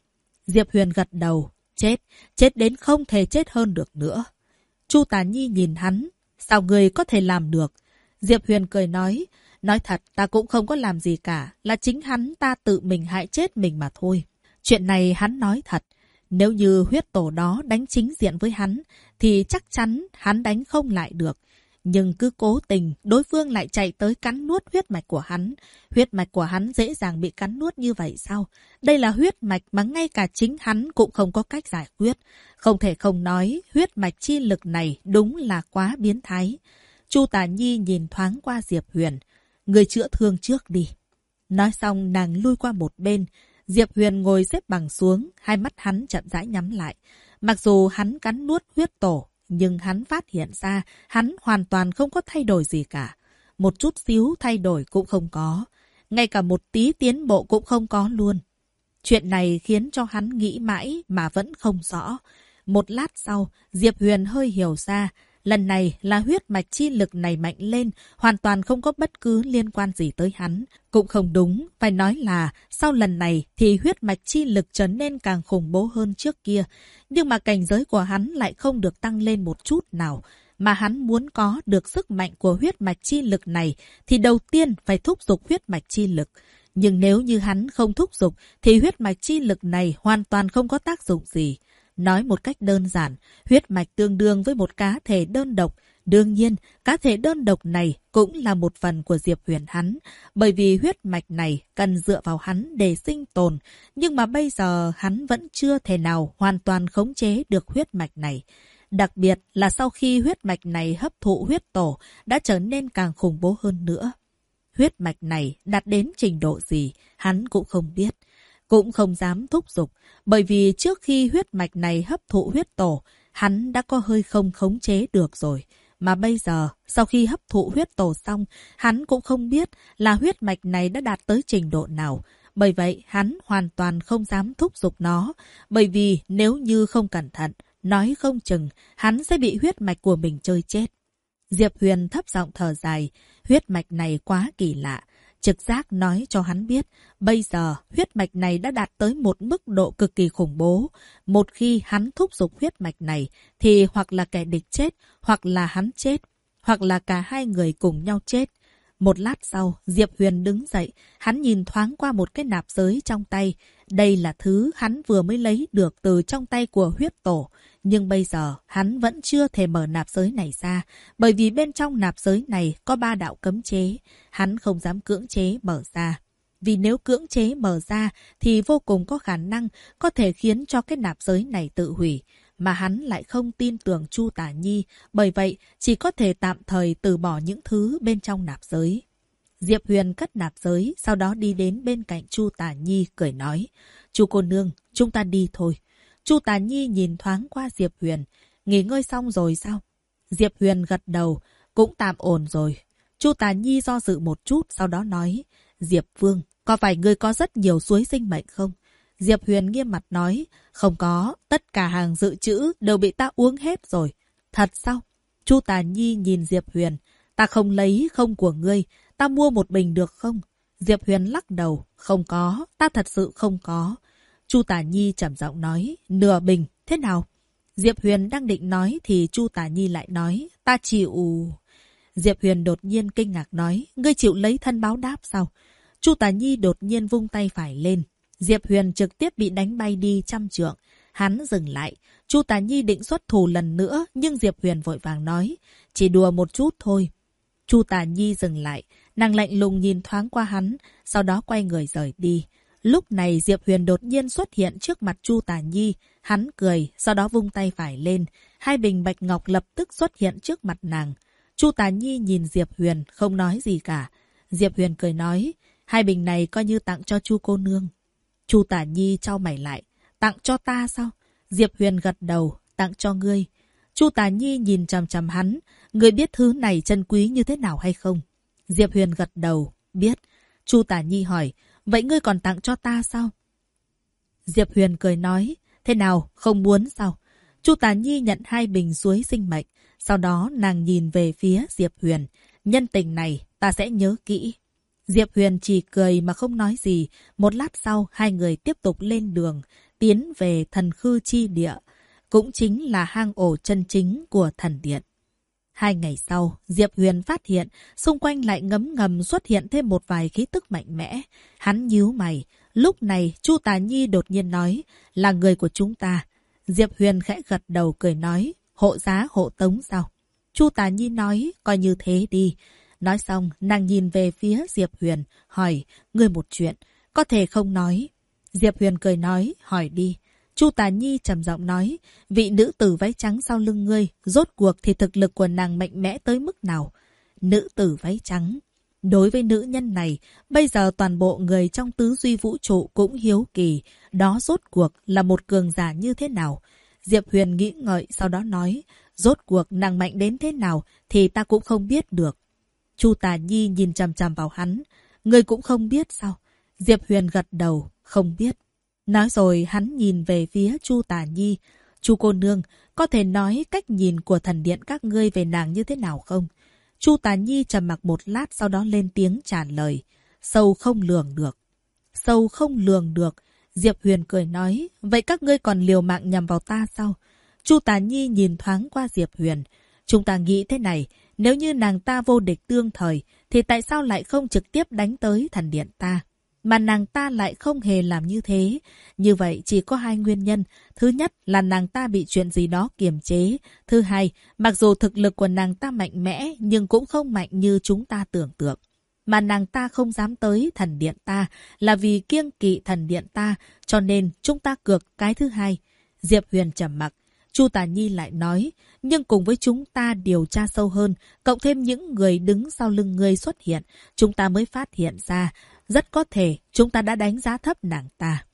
Speaker 1: Diệp Huyền gật đầu. Chết đến không thể chết hơn được nữa. Chu Tả Nhi nhìn hắn. Sao người có thể làm được? Diệp Huyền cười nói. Nói thật, ta cũng không có làm gì cả. Là chính hắn ta tự mình hại chết mình mà thôi. Chuyện này hắn nói thật. Nếu như huyết tổ đó đánh chính diện với hắn, thì chắc chắn hắn đánh không lại được. Nhưng cứ cố tình, đối phương lại chạy tới cắn nuốt huyết mạch của hắn. Huyết mạch của hắn dễ dàng bị cắn nuốt như vậy sao? Đây là huyết mạch mà ngay cả chính hắn cũng không có cách giải quyết. Không thể không nói, huyết mạch chi lực này đúng là quá biến thái. Chu Tả Nhi nhìn thoáng qua Diệp Huyền. Người chữa thương trước đi. Nói xong nàng lui qua một bên. Diệp Huyền ngồi xếp bằng xuống, hai mắt hắn chậm rãi nhắm lại. Mặc dù hắn cắn nuốt huyết tổ, nhưng hắn phát hiện ra hắn hoàn toàn không có thay đổi gì cả. Một chút xíu thay đổi cũng không có. Ngay cả một tí tiến bộ cũng không có luôn. Chuyện này khiến cho hắn nghĩ mãi mà vẫn không rõ. Một lát sau, Diệp Huyền hơi hiểu ra. Lần này là huyết mạch chi lực này mạnh lên, hoàn toàn không có bất cứ liên quan gì tới hắn. Cũng không đúng, phải nói là sau lần này thì huyết mạch chi lực trở nên càng khủng bố hơn trước kia. Nhưng mà cảnh giới của hắn lại không được tăng lên một chút nào. Mà hắn muốn có được sức mạnh của huyết mạch chi lực này thì đầu tiên phải thúc giục huyết mạch chi lực. Nhưng nếu như hắn không thúc giục thì huyết mạch chi lực này hoàn toàn không có tác dụng gì. Nói một cách đơn giản, huyết mạch tương đương với một cá thể đơn độc. Đương nhiên, cá thể đơn độc này cũng là một phần của Diệp Huyền hắn. Bởi vì huyết mạch này cần dựa vào hắn để sinh tồn. Nhưng mà bây giờ hắn vẫn chưa thể nào hoàn toàn khống chế được huyết mạch này. Đặc biệt là sau khi huyết mạch này hấp thụ huyết tổ đã trở nên càng khủng bố hơn nữa. Huyết mạch này đạt đến trình độ gì, hắn cũng không biết. Cũng không dám thúc giục, bởi vì trước khi huyết mạch này hấp thụ huyết tổ, hắn đã có hơi không khống chế được rồi. Mà bây giờ, sau khi hấp thụ huyết tổ xong, hắn cũng không biết là huyết mạch này đã đạt tới trình độ nào. Bởi vậy, hắn hoàn toàn không dám thúc giục nó, bởi vì nếu như không cẩn thận, nói không chừng, hắn sẽ bị huyết mạch của mình chơi chết. Diệp Huyền thấp giọng thở dài, huyết mạch này quá kỳ lạ. Trực giác nói cho hắn biết, bây giờ huyết mạch này đã đạt tới một mức độ cực kỳ khủng bố. Một khi hắn thúc giục huyết mạch này, thì hoặc là kẻ địch chết, hoặc là hắn chết, hoặc là cả hai người cùng nhau chết. Một lát sau, Diệp Huyền đứng dậy, hắn nhìn thoáng qua một cái nạp giới trong tay. Đây là thứ hắn vừa mới lấy được từ trong tay của huyết tổ. Nhưng bây giờ, hắn vẫn chưa thể mở nạp giới này ra, bởi vì bên trong nạp giới này có 3 đạo cấm chế. Hắn không dám cưỡng chế mở ra. Vì nếu cưỡng chế mở ra, thì vô cùng có khả năng có thể khiến cho cái nạp giới này tự hủy. Mà hắn lại không tin tưởng Chu Tả Nhi, bởi vậy chỉ có thể tạm thời từ bỏ những thứ bên trong nạp giới. Diệp Huyền cất nạp giới, sau đó đi đến bên cạnh Chu Tả Nhi, cười nói. Chu cô nương, chúng ta đi thôi. Chu Tả Nhi nhìn thoáng qua Diệp Huyền. Nghỉ ngơi xong rồi sao? Diệp Huyền gật đầu. Cũng tạm ổn rồi. Chu Tả Nhi do dự một chút, sau đó nói. Diệp Vương, có phải ngươi có rất nhiều suối sinh mệnh không? Diệp Huyền nghiêm mặt nói. Không có, tất cả hàng dự trữ đều bị ta uống hết rồi. Thật sao? Chu Tả Nhi nhìn Diệp Huyền. Ta không lấy không của ngươi. Ta mua một bình được không? Diệp Huyền lắc đầu. Không có, ta thật sự không có. Chu Tả Nhi trầm giọng nói. Nửa bình, thế nào? Diệp Huyền đang định nói thì Chu Tả Nhi lại nói. Ta chịu... Diệp Huyền đột nhiên kinh ngạc nói. Ngươi chịu lấy thân báo đáp sao? Chu Tả Nhi đột nhiên vung tay phải lên. Diệp Huyền trực tiếp bị đánh bay đi 100 trượng. Hắn dừng lại. Chu Tả Nhi định xuất thủ lần nữa, nhưng Diệp Huyền vội vàng nói. Chỉ đùa một chút thôi. Chu Tả Nhi dừng lại. Nàng lạnh lùng nhìn thoáng qua hắn, sau đó quay người rời đi. Lúc này Diệp Huyền đột nhiên xuất hiện trước mặt Chu Tả Nhi. Hắn cười, sau đó vung tay phải lên. 2 bình bạch ngọc lập tức xuất hiện trước mặt nàng. Chu Tả Nhi nhìn Diệp Huyền, không nói gì cả. Diệp Huyền cười nói, 2 bình này coi như tặng cho Chu cô nương. Chu Tả Nhi chau mày lại. Tặng cho ta sao? Diệp Huyền gật đầu, tặng cho ngươi. Chu Tả Nhi nhìn chằm chằm hắn. Ngươi biết thứ này chân quý như thế nào hay không? Diệp Huyền gật đầu, biết. Chu Tả Nhi hỏi, vậy ngươi còn tặng cho ta sao? Diệp Huyền cười nói, thế nào, không muốn sao? Chu Tả Nhi nhận 2 bình suối sinh mệnh. Sau đó nàng nhìn về phía Diệp Huyền. Nhân tình này ta sẽ nhớ kỹ. Diệp Huyền chỉ cười mà không nói gì. Một lát sau, 2 người tiếp tục lên đường. tiến về thần khư chi địa, cũng chính là hang ổ chân chính của thần điện. 2 ngày sau, Diệp Huyền phát hiện xung quanh lại ngấm ngầm xuất hiện thêm một vài khí tức mạnh mẽ. Hắn nhíu mày. Lúc này, Chu Tà Nhi đột nhiên nói, là người của chúng ta. Diệp Huyền khẽ gật đầu cười nói, hộ giá hộ tống sao? Chu Tà Nhi nói, coi như thế đi. Nói xong, nàng nhìn về phía Diệp Huyền, hỏi, ngươi một chuyện, có thể không nói? Diệp Huyền cười nói, hỏi đi. Chu Tà Nhi trầm giọng nói, vị nữ tử váy trắng sau lưng ngươi, rốt cuộc thì thực lực của nàng mạnh mẽ tới mức nào? Nữ tử váy trắng. Đối với nữ nhân này, bây giờ toàn bộ người trong tứ duy vũ trụ cũng hiếu kỳ, đó rốt cuộc là một cường giả như thế nào? Diệp Huyền nghĩ ngợi sau đó nói, rốt cuộc nàng mạnh đến thế nào thì ta cũng không biết được. Chu Tà Nhi nhìn chằm chằm vào hắn, ngươi cũng không biết sao? Diệp Huyền gật đầu, không biết. Nói rồi hắn nhìn về phía Chu Tà Nhi. Chu cô nương, có thể nói cách nhìn của thần điện các ngươi về nàng như thế nào không? Chu Tà Nhi trầm mặc một lát sau đó lên tiếng trả lời. Sâu không lường được. Sâu không lường được. Diệp Huyền cười nói, vậy các ngươi còn liều mạng nhằm vào ta sao? Chu Tà Nhi nhìn thoáng qua Diệp Huyền. Chúng ta nghĩ thế này, nếu như nàng ta vô địch tương thời, thì tại sao lại không trực tiếp đánh tới thần điện ta? Mà nàng ta lại không hề làm như thế. Như vậy chỉ có 2 nguyên nhân. Thứ nhất là nàng ta bị chuyện gì đó kiềm chế. Thứ hai, mặc dù thực lực của nàng ta mạnh mẽ, nhưng cũng không mạnh như chúng ta tưởng tượng. Mà nàng ta không dám tới thần điện ta là vì kiêng kỵ thần điện ta, cho nên chúng ta cược cái thứ hai. Diệp Huyền trầm mặc. Chu Tà Nhi lại nói, nhưng cùng với chúng ta điều tra sâu hơn, cộng thêm những người đứng sau lưng ngươi xuất hiện, chúng ta mới phát hiện ra, rất có thể chúng ta đã đánh giá thấp nàng ta.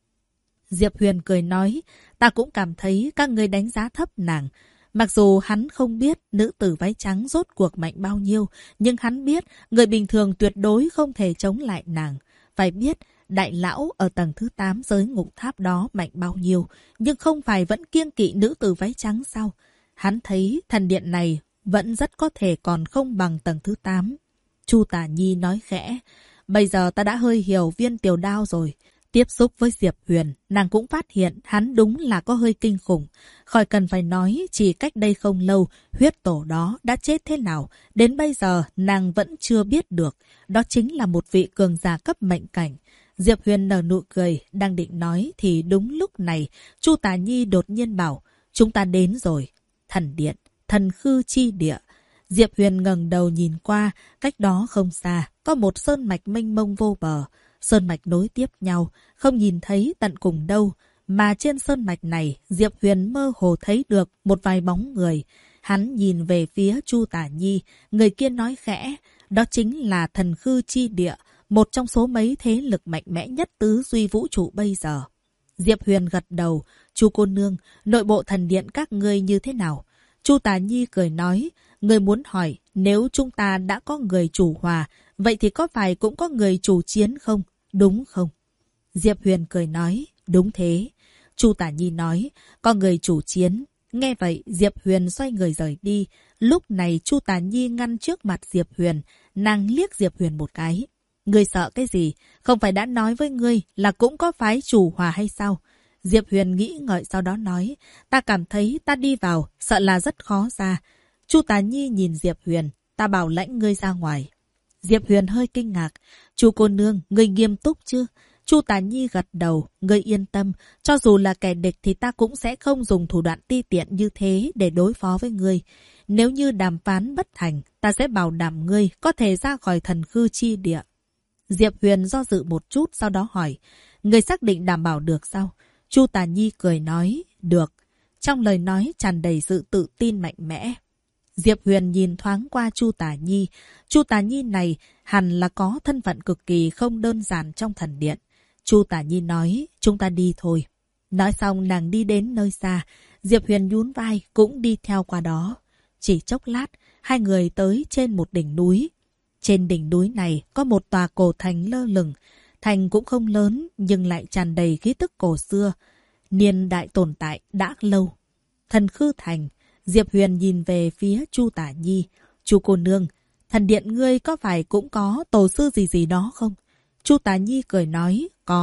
Speaker 1: Diệp Huyền cười nói, ta cũng cảm thấy các ngươi đánh giá thấp nàng. Mặc dù hắn không biết nữ tử váy trắng rốt cuộc mạnh bao nhiêu, nhưng hắn biết người bình thường tuyệt đối không thể chống lại nàng. Phải biết, đại lão ở tầng thứ 8 giới ngục tháp đó mạnh bao nhiêu, nhưng không phải vẫn kiêng kỵ nữ tử váy trắng sao? Hắn thấy thần điện này vẫn rất có thể còn không bằng tầng thứ 8. Chu Tà Nhi nói khẽ, bây giờ ta đã hơi hiểu Viên Tiểu Đao rồi. Tiếp xúc với Diệp Huyền, nàng cũng phát hiện hắn đúng là có hơi kinh khủng. Khỏi cần phải nói, chỉ cách đây không lâu, huyết tổ đó đã chết thế nào, đến bây giờ nàng vẫn chưa biết được. Đó chính là một vị cường giả cấp mệnh cảnh. Diệp Huyền nở nụ cười, đang định nói thì đúng lúc này, Chu Tà Nhi đột nhiên bảo, chúng ta đến rồi. Thần điện, thần khư chi địa. Diệp Huyền ngẩng đầu nhìn qua, cách đó không xa, có một sơn mạch mênh mông vô bờ. Sơn mạch nối tiếp nhau, không nhìn thấy tận cùng đâu. Mà trên sơn mạch này, Diệp Huyền mơ hồ thấy được một vài bóng người. Hắn nhìn về phía Chu Tà Nhi, người kia nói khẽ, đó chính là thần khư chi địa, một trong số mấy thế lực mạnh mẽ nhất tứ duy vũ trụ bây giờ. Diệp Huyền gật đầu, Chu cô nương, nội bộ thần điện các ngươi như thế nào? Chu Tà Nhi cười nói, người muốn hỏi, nếu chúng ta đã có người chủ hòa, vậy thì có phải cũng có người chủ chiến không? Đúng không? Diệp Huyền cười nói, đúng thế. Chu Tà Nhi nói, có người chủ chiến. Nghe vậy, Diệp Huyền xoay người rời đi. Lúc này Chu Tà Nhi ngăn trước mặt Diệp Huyền, nàng liếc Diệp Huyền một cái. Ngươi sợ cái gì? Không phải đã nói với ngươi là cũng có phái chủ hòa hay sao? Diệp Huyền nghĩ ngợi sau đó nói, ta cảm thấy ta đi vào, sợ là rất khó ra. Chu Tà Nhi nhìn Diệp Huyền, ta bảo lãnh ngươi ra ngoài. Diệp Huyền hơi kinh ngạc, Chu cô nương, ngươi nghiêm túc chứ? Chu Tà Nhi gật đầu, ngươi yên tâm, cho dù là kẻ địch thì ta cũng sẽ không dùng thủ đoạn ti tiện như thế để đối phó với ngươi. Nếu như đàm phán bất thành, ta sẽ bảo đảm ngươi có thể ra khỏi thần khư chi địa. Diệp Huyền do dự một chút sau đó hỏi, ngươi xác định đảm bảo được sao? Chu Tà Nhi cười nói, được. Trong lời nói tràn đầy sự tự tin mạnh mẽ. Diệp Huyền nhìn thoáng qua Chu Tà Nhi. Chu Tà Nhi này hẳn là có thân phận cực kỳ không đơn giản trong thần điện. Chu Tà Nhi nói, chúng ta đi thôi. Nói xong nàng đi đến nơi xa. Diệp Huyền nhún vai cũng đi theo qua đó. Chỉ chốc lát, hai người tới trên một đỉnh núi. Trên đỉnh núi này có một tòa cổ thành lơ lửng. Thành cũng không lớn nhưng lại tràn đầy khí tức cổ xưa. Niên đại tồn tại đã lâu. Thần khư thành. Diệp Huyền nhìn về phía Chu Tà Nhi. Chu cô nương, thần điện ngươi có phải cũng có tổ sư gì gì đó không? Chu Tà Nhi cười nói, có.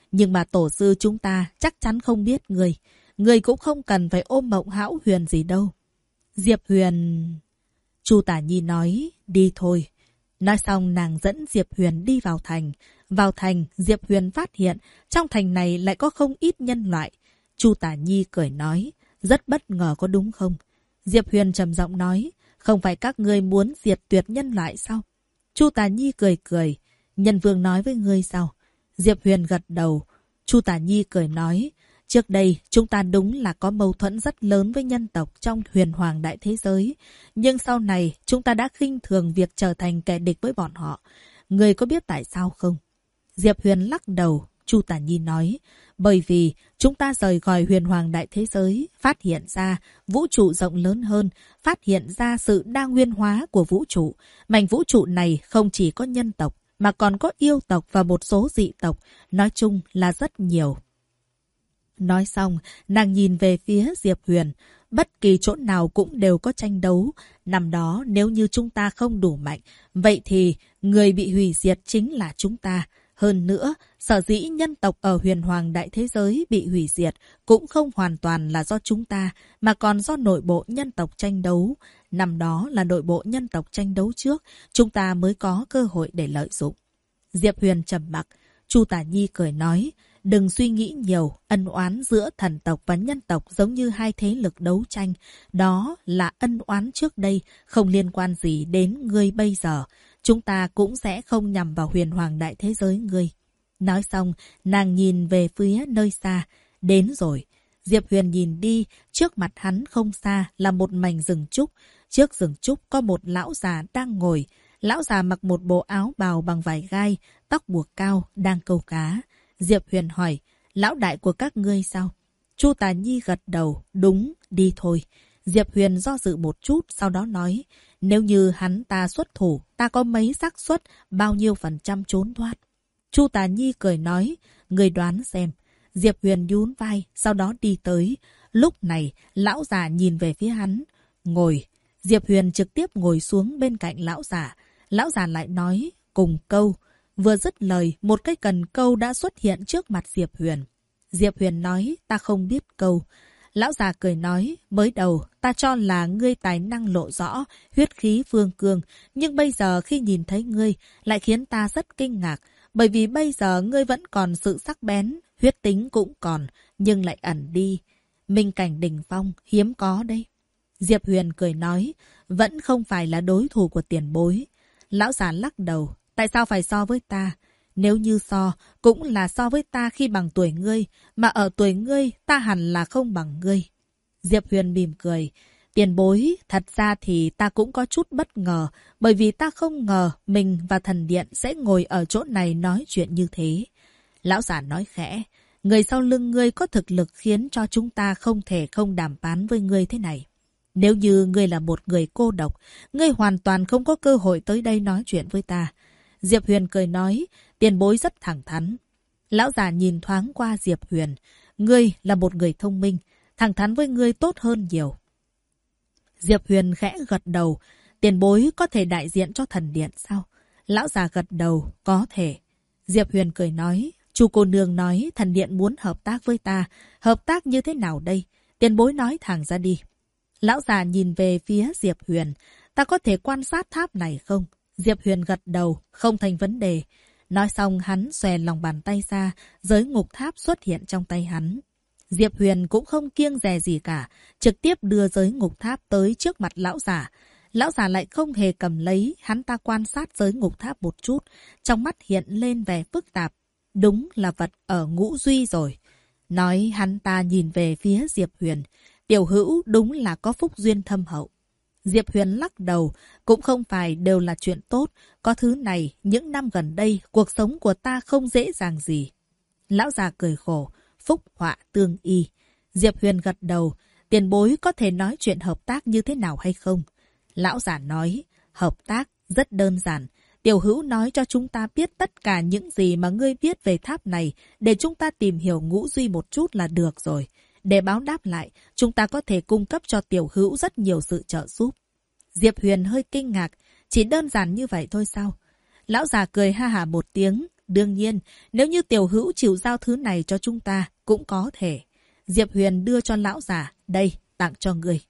Speaker 1: Nhưng mà tổ sư chúng ta chắc chắn không biết người. Người cũng không cần phải ôm mộng hão huyền gì đâu. Diệp Huyền... Chu Tả Nhi nói, đi thôi. Nói xong nàng dẫn Diệp Huyền đi vào thành. Vào thành, Diệp Huyền phát hiện trong thành này lại có không ít nhân loại. Chu Tả Nhi cười nói, rất bất ngờ có đúng không? Diệp Huyền trầm giọng nói, không phải các ngươi muốn diệt tuyệt nhân loại sao? Chu Tả Nhi cười cười, Nhân Vương nói với ngươi sao? Diệp Huyền gật đầu. Chu Tả Nhi cười nói, trước đây chúng ta đúng là có mâu thuẫn rất lớn với nhân tộc trong huyền hoàng đại thế giới. Nhưng sau này chúng ta đã khinh thường việc trở thành kẻ địch với bọn họ. Ngươi có biết tại sao không? Diệp Huyền lắc đầu. Chu Tả Nhi nói, bởi vì chúng ta rời khỏi huyền hoàng đại thế giới, phát hiện ra vũ trụ rộng lớn hơn, phát hiện ra sự đa nguyên hóa của vũ trụ. Mảnh vũ trụ này không chỉ có nhân tộc, mà còn có yêu tộc và một số dị tộc, nói chung là rất nhiều. Nói xong, nàng nhìn về phía Diệp Huyền. Bất kỳ chỗ nào cũng đều có tranh đấu. Năm đó, nếu như chúng ta không đủ mạnh, vậy thì người bị hủy diệt chính là chúng ta. Hơn nữa, sở dĩ nhân tộc ở huyền hoàng đại thế giới bị hủy diệt cũng không hoàn toàn là do chúng ta, mà còn do nội bộ nhân tộc tranh đấu. Năm đó là nội bộ nhân tộc tranh đấu trước, chúng ta mới có cơ hội để lợi dụng. Diệp Huyền trầm mặc. Chu Tả Nhi cười nói, đừng suy nghĩ nhiều, ân oán giữa thần tộc và nhân tộc giống như hai thế lực đấu tranh. Đó là ân oán trước đây, không liên quan gì đến ngươi bây giờ. Chúng ta cũng sẽ không nhằm vào huyền hoàng đại thế giới ngươi. Nói xong, nàng nhìn về phía nơi xa. Đến rồi. Diệp Huyền nhìn đi, trước mặt hắn không xa là một mảnh rừng trúc. Trước rừng trúc có một lão già đang ngồi. Lão già mặc một bộ áo bào bằng vải gai, tóc buộc cao, đang câu cá. Diệp Huyền hỏi, lão đại của các ngươi sao? Chu Tả Nhi gật đầu, đúng, đi thôi. Diệp Huyền do dự một chút, sau đó nói, nếu như hắn ta xuất thủ, ta có mấy xác suất, bao nhiêu % trốn thoát? Chu Tả Nhi cười nói, người đoán xem. Diệp Huyền nhún vai, sau đó đi tới. Lúc này, lão già nhìn về phía hắn. Ngồi. Diệp Huyền trực tiếp ngồi xuống bên cạnh lão già. Lão già lại nói, cùng câu. Vừa dứt lời, một cây cần câu đã xuất hiện trước mặt Diệp Huyền. Diệp Huyền nói, ta không biết câu. Lão già cười nói, mới đầu ta cho là ngươi tài năng lộ rõ, huyết khí phương cương, nhưng bây giờ khi nhìn thấy ngươi lại khiến ta rất kinh ngạc, bởi vì bây giờ ngươi vẫn còn sự sắc bén, huyết tính cũng còn, nhưng lại ẩn đi. Minh cảnh đỉnh phong, hiếm có đây. Diệp Huyền cười nói, vẫn không phải là đối thủ của tiền bối. Lão già lắc đầu, tại sao phải so với ta? Nếu như so, cũng là so với ta khi bằng tuổi ngươi, mà ở tuổi ngươi, ta hẳn là không bằng ngươi. Diệp Huyền mỉm cười. Tiền bối, thật ra thì ta cũng có chút bất ngờ, bởi vì ta không ngờ mình và thần điện sẽ ngồi ở chỗ này nói chuyện như thế. Lão giả nói khẽ, người sau lưng ngươi có thực lực khiến cho chúng ta không thể không đàm phán với ngươi thế này. Nếu như ngươi là một người cô độc, ngươi hoàn toàn không có cơ hội tới đây nói chuyện với ta. Diệp Huyền cười nói, tiền bối rất thẳng thắn. Lão già nhìn thoáng qua Diệp Huyền. Ngươi là một người thông minh, thẳng thắn với ngươi tốt hơn nhiều. Diệp Huyền khẽ gật đầu. Tiền bối có thể đại diện cho thần điện sao? Lão già gật đầu, có thể. Diệp Huyền cười nói, chu cô nương nói thần điện muốn hợp tác với ta. Hợp tác như thế nào đây? Tiền bối nói thẳng ra đi. Lão già nhìn về phía Diệp Huyền. Ta có thể quan sát tháp này không? Diệp Huyền gật đầu, không thành vấn đề. Nói xong hắn xòe lòng bàn tay ra, giới ngục tháp xuất hiện trong tay hắn. Diệp Huyền cũng không kiêng dè gì cả, trực tiếp đưa giới ngục tháp tới trước mặt lão giả. Lão giả lại không hề cầm lấy, hắn ta quan sát giới ngục tháp một chút, trong mắt hiện lên vẻ phức tạp. Đúng là vật ở ngũ duy rồi. Nói hắn ta nhìn về phía Diệp Huyền, tiểu hữu đúng là có phúc duyên thâm hậu. Diệp Huyền lắc đầu, cũng không phải đều là chuyện tốt, có thứ này, những năm gần đây, cuộc sống của ta không dễ dàng gì. Lão già cười khổ, phúc họa tương y. Diệp Huyền gật đầu, tiền bối có thể nói chuyện hợp tác như thế nào hay không? Lão già nói, hợp tác rất đơn giản. Tiểu hữu nói cho chúng ta biết tất cả những gì mà ngươi biết về tháp này, để chúng ta tìm hiểu ngũ duy một chút là được rồi. Để báo đáp lại, chúng ta có thể cung cấp cho tiểu hữu rất nhiều sự trợ giúp. Diệp Huyền hơi kinh ngạc, chỉ đơn giản như vậy thôi sao? Lão già cười ha hả một tiếng, Đương nhiên, nếu như tiểu hữu chịu giao thứ này cho chúng ta, cũng có thể. Diệp Huyền đưa cho lão già, đây, tặng cho người.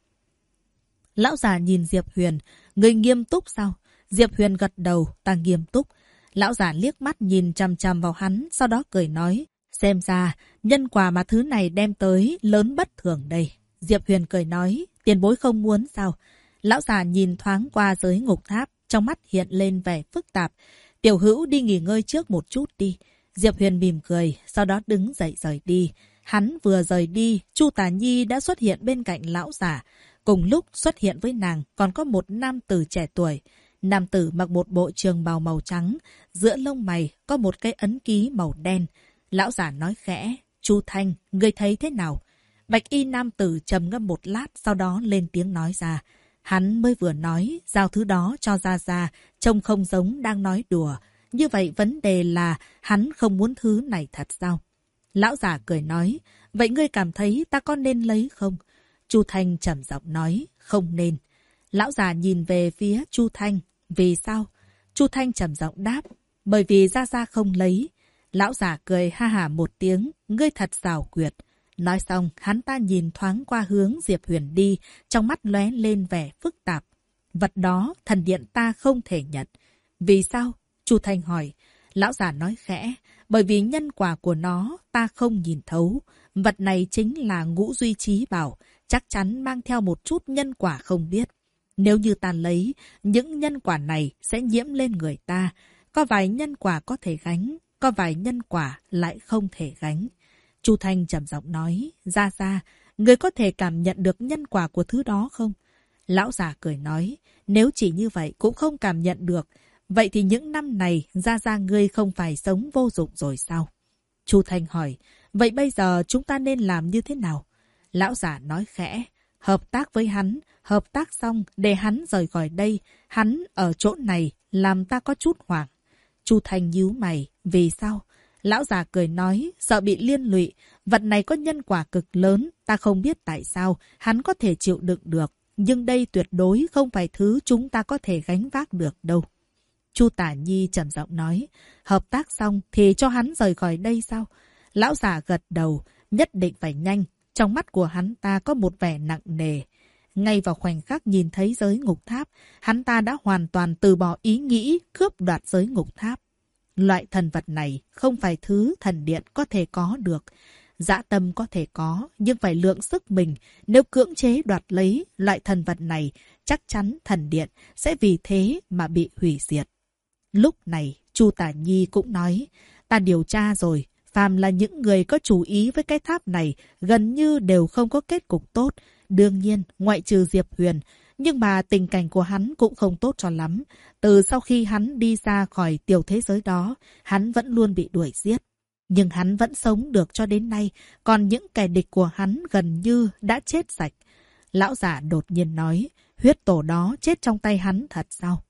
Speaker 1: Lão già nhìn Diệp Huyền, người nghiêm túc sao? Diệp Huyền gật đầu, ta nghiêm túc. Lão già liếc mắt nhìn chằm chằm vào hắn, sau đó cười nói, xem ra, nhân quả mà thứ này đem tới lớn bất thường đây. Diệp Huyền cười nói, tiền bối không muốn sao? Lão già nhìn thoáng qua giới ngục tháp, trong mắt hiện lên vẻ phức tạp. Tiểu hữu đi nghỉ ngơi trước một chút đi. Diệp Huyền mỉm cười, sau đó đứng dậy rời đi. Hắn vừa rời đi, Chu Tả Nhi đã xuất hiện bên cạnh lão già. Cùng lúc xuất hiện với nàng còn có một nam tử trẻ tuổi. Nam tử mặc một bộ trường bào màu trắng, giữa lông mày có một cái ấn ký màu đen. Lão già nói khẽ, Chu Thanh, ngươi thấy thế nào? Bạch y nam tử trầm ngâm một lát, sau đó lên tiếng nói ra. Hắn mới vừa nói, giao thứ đó cho Gia, trông không giống đang nói đùa. Như vậy vấn đề là hắn không muốn thứ này thật sao? Lão già cười nói, vậy ngươi cảm thấy ta có nên lấy không? Chu Thanh trầm giọng nói, không nên. Lão già nhìn về phía Chu Thanh, vì sao? Chu Thanh trầm giọng đáp, bởi vì Gia không lấy. Lão già cười ha hả một tiếng, ngươi thật xảo quyệt. Nói xong, hắn ta nhìn thoáng qua hướng Diệp Huyền đi, trong mắt lóe lên vẻ phức tạp. Vật đó, thần điện ta không thể nhận. Vì sao? Chu Thanh hỏi. Lão già nói khẽ, bởi vì nhân quả của nó ta không nhìn thấu. Vật này chính là ngũ duy trí bảo, chắc chắn mang theo một chút nhân quả không biết. Nếu như ta lấy, những nhân quả này sẽ nhiễm lên người ta. Có vài nhân quả có thể gánh, có vài nhân quả lại không thể gánh. Chu Thanh trầm giọng nói, Gia, người có thể cảm nhận được nhân quả của thứ đó không? Lão già cười nói, nếu chỉ như vậy cũng không cảm nhận được, vậy thì những năm này Gia ngươi không phải sống vô dụng rồi sao? Chu Thanh hỏi, vậy bây giờ chúng ta nên làm như thế nào? Lão già nói khẽ, hợp tác với hắn, hợp tác xong để hắn rời khỏi đây, hắn ở chỗ này làm ta có chút hoảng. Chu Thanh nhíu mày, vì sao? Lão già cười nói, sợ bị liên lụy, vật này có nhân quả cực lớn, ta không biết tại sao hắn có thể chịu đựng được, nhưng đây tuyệt đối không phải thứ chúng ta có thể gánh vác được đâu. Chu Tả Nhi trầm giọng nói, hợp tác xong thì cho hắn rời khỏi đây sao? Lão già gật đầu, nhất định phải nhanh, trong mắt của hắn ta có một vẻ nặng nề. Ngay vào khoảnh khắc nhìn thấy giới ngục tháp, hắn ta đã hoàn toàn từ bỏ ý nghĩ cướp đoạt giới ngục tháp. Loại thần vật này không phải thứ thần điện có thể có được. Dã tâm có thể có, nhưng phải lượng sức mình. Nếu cưỡng chế đoạt lấy loại thần vật này, chắc chắn thần điện sẽ vì thế mà bị hủy diệt. Lúc này, Chu Tả Nhi cũng nói, ta điều tra rồi, phàm là những người có chủ ý với cái tháp này, gần như đều không có kết cục tốt. Đương nhiên, ngoại trừ Diệp Huyền, nhưng mà tình cảnh của hắn cũng không tốt cho lắm. Từ sau khi hắn đi ra khỏi tiểu thế giới đó, hắn vẫn luôn bị đuổi giết. Nhưng hắn vẫn sống được cho đến nay, còn những kẻ địch của hắn gần như đã chết sạch. Lão giả đột nhiên nói, huyết tổ đó chết trong tay hắn thật sao?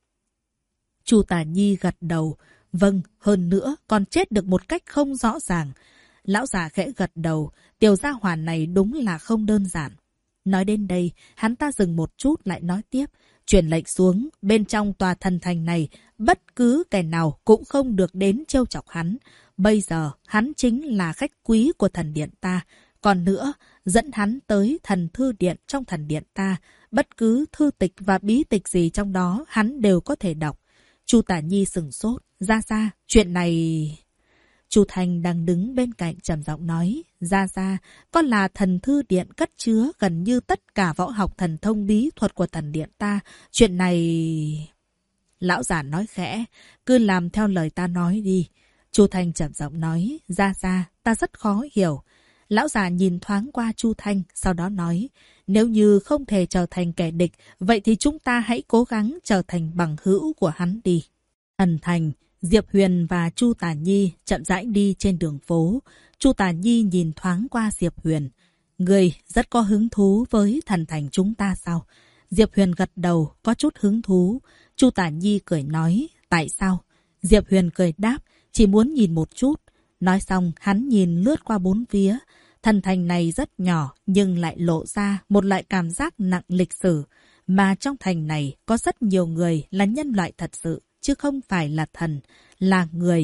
Speaker 1: Chu Tả Nhi gật đầu, vâng, hơn nữa còn chết được một cách không rõ ràng. Lão giả khẽ gật đầu, tiểu gia hỏa này đúng là không đơn giản. Nói đến đây, hắn ta dừng một chút lại nói tiếp, truyền lệnh xuống, bên trong tòa thần thành này, bất cứ kẻ nào cũng không được đến trêu chọc hắn. Bây giờ, hắn chính là khách quý của thần điện ta. Còn nữa, dẫn hắn tới thần thư điện trong thần điện ta. Bất cứ thư tịch và bí tịch gì trong đó, hắn đều có thể đọc. Chu Tả Nhi sửng sốt, ra, chuyện này... Chu Thanh đang đứng bên cạnh trầm giọng nói, ra, con là thần thư điện cất chứa gần như tất cả võ học thần thông bí thuật của thần điện ta. Chuyện này... Lão giả nói khẽ, cứ làm theo lời ta nói đi. Chu Thanh trầm giọng nói, ra, ta rất khó hiểu. Lão già nhìn thoáng qua Chu Thanh, sau đó nói, nếu như không thể trở thành kẻ địch, vậy thì chúng ta hãy cố gắng trở thành bằng hữu của hắn đi. Thần thành, Diệp Huyền và Chu Tả Nhi chậm rãi đi trên đường phố. Chu Tả Nhi nhìn thoáng qua Diệp Huyền. Người rất có hứng thú với thần thành chúng ta sao? Diệp Huyền gật đầu, có chút hứng thú. Chu Tả Nhi cười nói, tại sao? Diệp Huyền cười đáp, chỉ muốn nhìn một chút. Nói xong, hắn nhìn lướt qua bốn phía. Thần thành này rất nhỏ, nhưng lại lộ ra một loại cảm giác nặng lịch sử. Mà trong thành này có rất nhiều người là nhân loại thật sự, chứ không phải là thần, là người.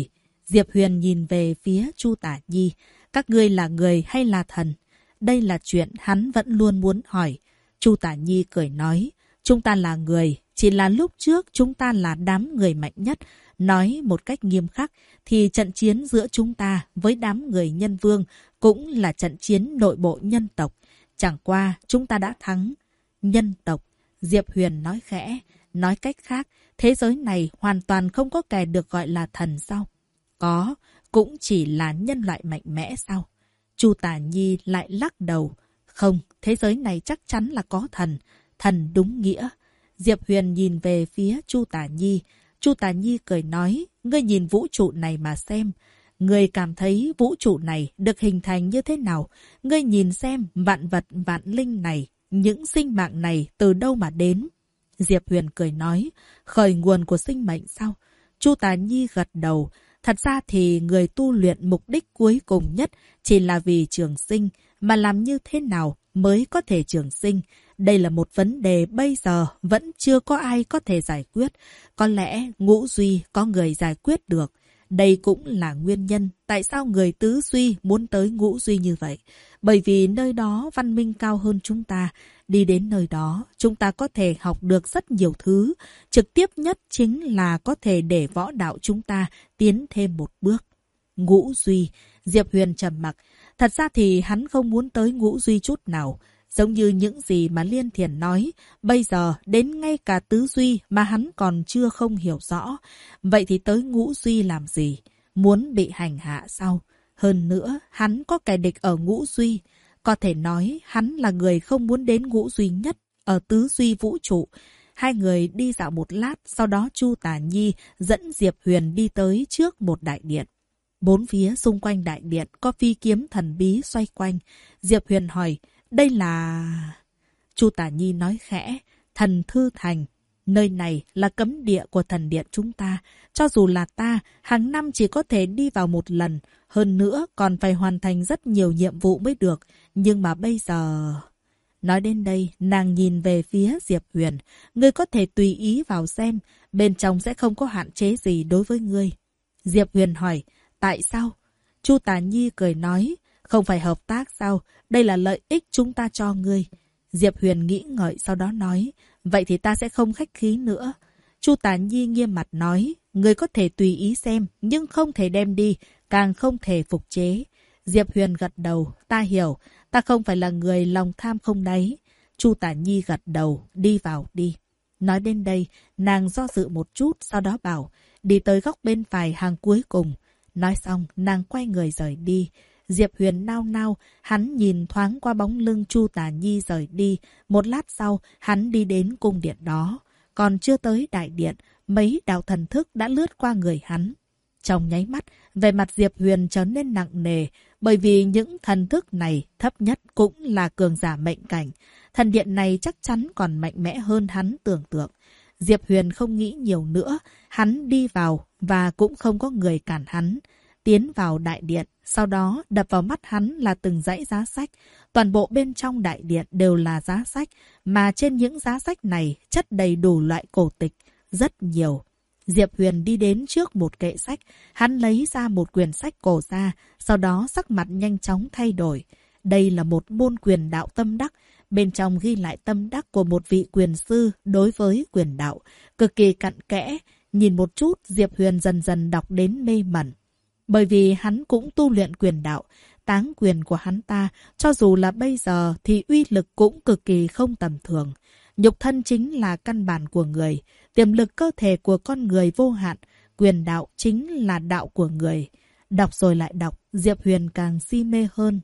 Speaker 1: Diệp Huyền nhìn về phía Chu Tả Nhi. Các ngươi là người hay là thần? Đây là chuyện hắn vẫn luôn muốn hỏi. Chu Tả Nhi cười nói, chúng ta là người, chỉ là lúc trước chúng ta là đám người mạnh nhất. Nói một cách nghiêm khắc thì trận chiến giữa chúng ta với đám người nhân vương cũng là trận chiến nội bộ nhân tộc. Chẳng qua chúng ta đã thắng. Nhân tộc, Diệp Huyền nói khẽ. Nói cách khác, thế giới này hoàn toàn không có kẻ được gọi là thần sao? Có, cũng chỉ là nhân loại mạnh mẽ sao? Chu Tả Nhi lại lắc đầu. Không, thế giới này chắc chắn là có thần. Thần đúng nghĩa. Diệp Huyền nhìn về phía Chu Tả Nhi. Chu Tả Nhi cười nói, ngươi nhìn vũ trụ này mà xem. Ngươi cảm thấy vũ trụ này được hình thành như thế nào? Ngươi nhìn xem vạn vật vạn linh này, những sinh mạng này từ đâu mà đến? Diệp Huyền cười nói, khởi nguồn của sinh mệnh sao? Chu Tả Nhi gật đầu. Thật ra thì người tu luyện mục đích cuối cùng nhất chỉ là vì trường sinh, mà làm như thế nào mới có thể trường sinh? Đây là một vấn đề bây giờ vẫn chưa có ai có thể giải quyết. Có lẽ ngũ duy có người giải quyết được. Đây cũng là nguyên nhân tại sao người tứ duy muốn tới ngũ duy như vậy. Bởi vì nơi đó văn minh cao hơn chúng ta. Đi đến nơi đó, chúng ta có thể học được rất nhiều thứ. Trực tiếp nhất chính là có thể để võ đạo chúng ta tiến thêm một bước. Ngũ duy, Diệp Huyền trầm mặc. Thật ra thì hắn không muốn tới ngũ duy chút nào. Giống như những gì mà Liên Thiền nói, bây giờ đến ngay cả tứ duy mà hắn còn chưa không hiểu rõ. Vậy thì tới ngũ duy làm gì? Muốn bị hành hạ sao? Hơn nữa, hắn có kẻ địch ở ngũ duy. Có thể nói hắn là người không muốn đến ngũ duy nhất ở tứ duy vũ trụ. Hai người đi dạo một lát, sau đó Chu Tả Nhi dẫn Diệp Huyền đi tới trước một đại điện. Bốn phía xung quanh đại điện có phi kiếm thần bí xoay quanh. Diệp Huyền hỏi, đây là... Chu Tả Nhi nói khẽ, Thần Thư Thành. Nơi này là cấm địa của thần điện chúng ta. Cho dù là ta, hàng năm chỉ có thể đi vào một lần. Hơn nữa còn phải hoàn thành rất nhiều nhiệm vụ mới được. Nhưng mà bây giờ... Nói đến đây, nàng nhìn về phía Diệp Huyền. Ngươi có thể tùy ý vào xem. Bên trong sẽ không có hạn chế gì đối với ngươi. Diệp Huyền hỏi, tại sao? Chu Tả Nhi cười nói, không phải hợp tác sao? Đây là lợi ích chúng ta cho ngươi. Diệp Huyền nghĩ ngợi sau đó nói, vậy thì ta sẽ không khách khí nữa. Chu Tả Nhi nghiêm mặt nói, ngươi có thể tùy ý xem, nhưng không thể đem đi, càng không thể phục chế. Diệp Huyền gật đầu, ta hiểu, ta không phải là người lòng tham không đáy. Chu Tả Nhi gật đầu, đi vào đi. Nói đến đây, nàng do dự một chút, sau đó bảo, đi tới góc bên phải hàng cuối cùng. Nói xong, nàng quay người rời đi. Diệp Huyền nao nao, hắn nhìn thoáng qua bóng lưng Chu Tả Nhi rời đi. Một lát sau, hắn đi đến cung điện đó. Còn chưa tới đại điện, mấy đạo thần thức đã lướt qua người hắn. Trong nháy mắt, vẻ mặt Diệp Huyền trở nên nặng nề, bởi vì những thần thức này thấp nhất cũng là cường giả mệnh cảnh. Thần điện này chắc chắn còn mạnh mẽ hơn hắn tưởng tượng. Diệp Huyền không nghĩ nhiều nữa, hắn đi vào và cũng không có người cản hắn. Tiến vào đại điện, sau đó đập vào mắt hắn là từng dãy giá sách. Toàn bộ bên trong đại điện đều là giá sách, mà trên những giá sách này chất đầy đủ loại cổ tịch, rất nhiều. Diệp Huyền đi đến trước một kệ sách, hắn lấy ra một quyển sách cổ ra, sau đó sắc mặt nhanh chóng thay đổi. Đây là một môn quyền đạo tâm đắc, bên trong ghi lại tâm đắc của một vị quyền sư đối với quyền đạo, cực kỳ cặn kẽ. Nhìn một chút, Diệp Huyền dần dần đọc đến mê mẩn. Bởi vì hắn cũng tu luyện quyền đạo, táng quyền của hắn ta, cho dù là bây giờ thì uy lực cũng cực kỳ không tầm thường. Nhục thân chính là căn bản của người, tiềm lực cơ thể của con người vô hạn, quyền đạo chính là đạo của người. Đọc rồi lại đọc, Diệp Huyền càng si mê hơn.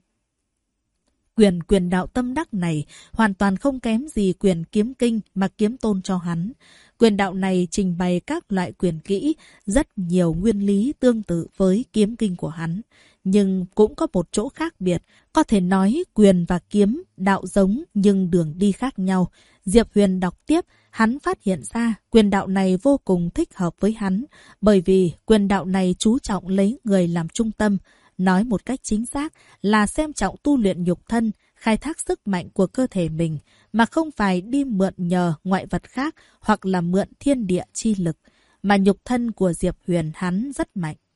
Speaker 1: Quyền đạo tâm đắc này hoàn toàn không kém gì quyền kiếm kinh mà kiếm tôn cho hắn. Quyền đạo này trình bày các loại quyền kỹ, rất nhiều nguyên lý tương tự với kiếm kinh của hắn. Nhưng cũng có một chỗ khác biệt, có thể nói quyền và kiếm, đạo giống nhưng đường đi khác nhau. Diệp Huyền đọc tiếp, hắn phát hiện ra quyền đạo này vô cùng thích hợp với hắn, bởi vì quyền đạo này chú trọng lấy người làm trung tâm. Nói một cách chính xác là xem trọng tu luyện nhục thân, khai thác sức mạnh của cơ thể mình, mà không phải đi mượn nhờ ngoại vật khác hoặc là mượn thiên địa chi lực. Mà nhục thân của Diệp Huyền hắn rất mạnh.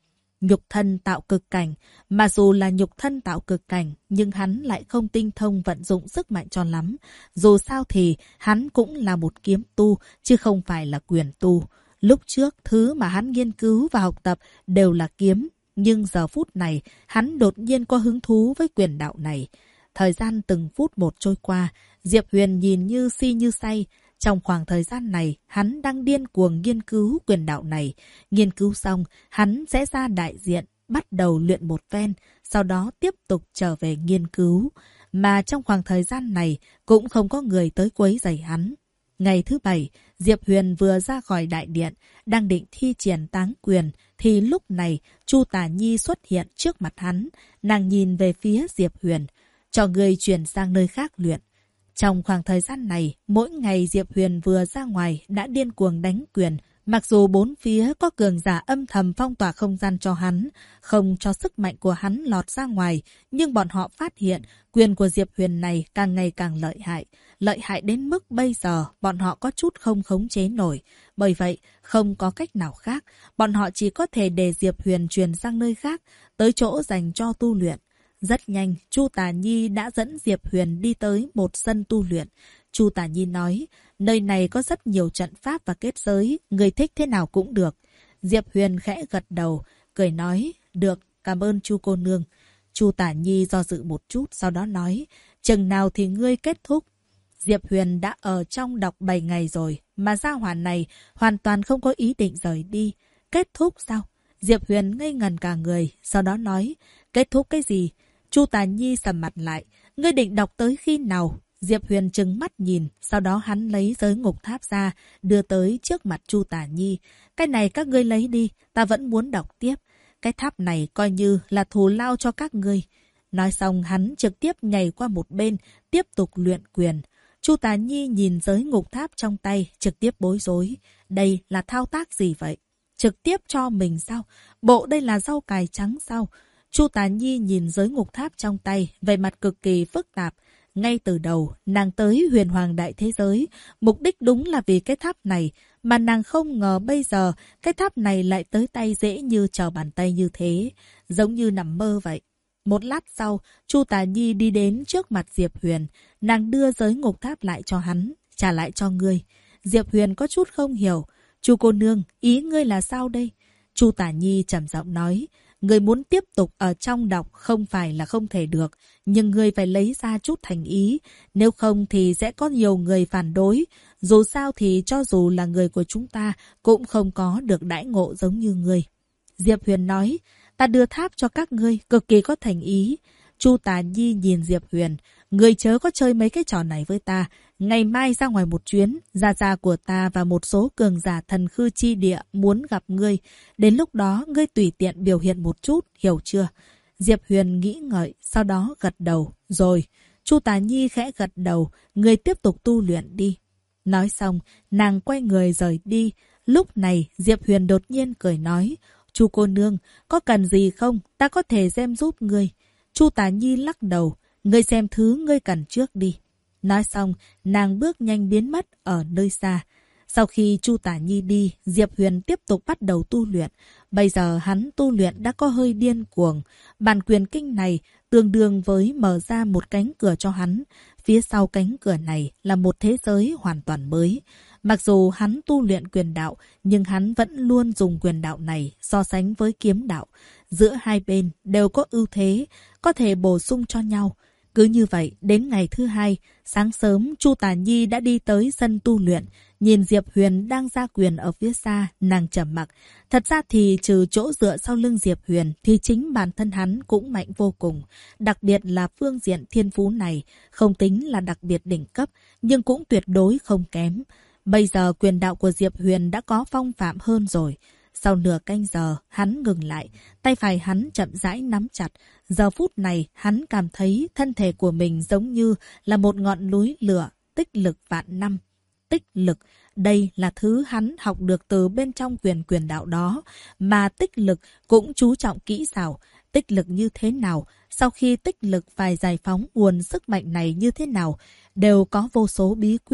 Speaker 1: nhục thân tạo cực cảnh. Mà dù là nhục thân tạo cực cảnh, nhưng hắn lại không tinh thông vận dụng sức mạnh cho lắm. Dù sao thì hắn cũng là một kiếm tu, chứ không phải là quyền tu. Lúc trước, thứ mà hắn nghiên cứu và học tập đều là kiếm. Nhưng giờ phút này, hắn đột nhiên có hứng thú với quyền đạo này. Thời gian từng phút một trôi qua, Diệp Huyền nhìn như si như say. Trong khoảng thời gian này, hắn đang điên cuồng nghiên cứu quyền đạo này. Nghiên cứu xong, hắn sẽ ra đại diện, bắt đầu luyện một phen, sau đó tiếp tục trở về nghiên cứu. Mà trong khoảng thời gian này, cũng không có người tới quấy rầy hắn. Ngày thứ Bảy, Diệp Huyền vừa ra khỏi đại điện, đang định thi triển táng quyền, thì lúc này Chu Tả Nhi xuất hiện trước mặt hắn. Nàng nhìn về phía Diệp Huyền, cho người chuyển sang nơi khác luyện. Trong khoảng thời gian này, mỗi ngày Diệp Huyền vừa ra ngoài đã điên cuồng đánh quyền. Mặc dù bốn phía có cường giả âm thầm phong tỏa không gian cho hắn, không cho sức mạnh của hắn lọt ra ngoài, nhưng bọn họ phát hiện quyền của Diệp Huyền này càng ngày càng lợi hại. Lợi hại đến mức bây giờ bọn họ có chút không khống chế nổi. Bởi vậy, không có cách nào khác, bọn họ chỉ có thể để Diệp Huyền truyền sang nơi khác, tới chỗ dành cho tu luyện. Rất nhanh, Chu Tả Nhi đã dẫn Diệp Huyền đi tới một sân tu luyện. Chu Tả Nhi nói, nơi này có rất nhiều trận pháp và kết giới, người thích thế nào cũng được. Diệp Huyền khẽ gật đầu, cười nói, được, cảm ơn Chu cô nương. Chu Tả Nhi do dự một chút, sau đó nói, chừng nào thì ngươi kết thúc. Diệp Huyền đã ở trong đọc 7 ngày rồi, mà gia hỏa này hoàn toàn không có ý định rời đi. Kết thúc sao? Diệp Huyền ngây ngần cả người, sau đó nói, kết thúc cái gì? Chu Tả Nhi sầm mặt lại, ngươi định đọc tới khi nào? Diệp Huyền trừng mắt nhìn, sau đó hắn lấy giới ngục tháp ra, đưa tới trước mặt Chu Tả Nhi. Cái này các ngươi lấy đi, ta vẫn muốn đọc tiếp. Cái tháp này coi như là thù lao cho các ngươi. Nói xong hắn trực tiếp nhảy qua một bên, tiếp tục luyện quyền. Chu Tả Nhi nhìn giới ngục tháp trong tay, trực tiếp bối rối. Đây là thao tác gì vậy? Trực tiếp cho mình sao? Bộ đây là rau cải trắng sao? Chu Tả Nhi nhìn giới ngục tháp trong tay, về mặt cực kỳ phức tạp. Ngay từ đầu, nàng tới huyền hoàng đại thế giới, mục đích đúng là vì cái tháp này, mà nàng không ngờ bây giờ cái tháp này lại tới tay dễ như trở bàn tay như thế, giống như nằm mơ vậy. Một lát sau, Chu Tả Nhi đi đến trước mặt Diệp Huyền, nàng đưa giới ngục tháp lại cho hắn, trả lại cho ngươi. Diệp Huyền có chút không hiểu, Chu cô nương, ý ngươi là sao đây? Chu Tả Nhi trầm giọng nói, người muốn tiếp tục ở trong đọc không phải là không thể được, nhưng người phải lấy ra chút thành ý, nếu không thì sẽ có nhiều người phản đối. Dù sao thì cho dù là người của chúng ta cũng không có được đãi ngộ giống như người. Diệp Huyền nói, ta đưa tháp cho các ngươi, cực kỳ có thành ý. Chu Tả Nhi nhìn Diệp Huyền, người chớ có chơi mấy cái trò này với ta. Ngày mai ra ngoài một chuyến, gia gia của ta và một số cường giả thần khư chi địa muốn gặp ngươi. Đến lúc đó, ngươi tùy tiện biểu hiện một chút, hiểu chưa? Diệp Huyền nghĩ ngợi, sau đó gật đầu. Rồi, Chu Tả Nhi khẽ gật đầu, ngươi tiếp tục tu luyện đi. Nói xong, nàng quay người rời đi. Lúc này, Diệp Huyền đột nhiên cười nói, Chu cô nương, có cần gì không? Ta có thể xem giúp ngươi. Chu Tả Nhi lắc đầu, ngươi xem thứ ngươi cần trước đi. Nói xong, nàng bước nhanh biến mất ở nơi xa. Sau khi Chu Tả Nhi đi, Diệp Huyền tiếp tục bắt đầu tu luyện. Bây giờ hắn tu luyện đã có hơi điên cuồng. Bản quyền kinh này tương đương với mở ra một cánh cửa cho hắn. Phía sau cánh cửa này là một thế giới hoàn toàn mới. Mặc dù hắn tu luyện quyền đạo, nhưng hắn vẫn luôn dùng quyền đạo này so sánh với kiếm đạo. Giữa hai bên đều có ưu thế, có thể bổ sung cho nhau. Cứ như vậy, đến ngày thứ hai, sáng sớm Chu Tả Nhi đã đi tới sân tu luyện. Nhìn Diệp Huyền đang ra quyền ở phía xa, nàng trầm mặc. Thật ra thì trừ chỗ dựa sau lưng Diệp Huyền thì chính bản thân hắn cũng mạnh vô cùng. Đặc biệt là phương diện thiên phú này, không tính là đặc biệt đỉnh cấp, nhưng cũng tuyệt đối không kém. Bây giờ quyền đạo của Diệp Huyền đã có phong phạm hơn rồi. Sau nửa canh giờ, hắn ngừng lại, tay phải hắn chậm rãi nắm chặt. Giờ phút này, hắn cảm thấy thân thể của mình giống như là một ngọn núi lửa, tích lực vạn năm. Tích lực, đây là thứ hắn học được từ bên trong quyền đạo đó, mà tích lực cũng chú trọng kỹ xảo. Tích lực như thế nào, sau khi tích lực phải giải phóng nguồn sức mạnh này như thế nào, đều có vô số bí quyết.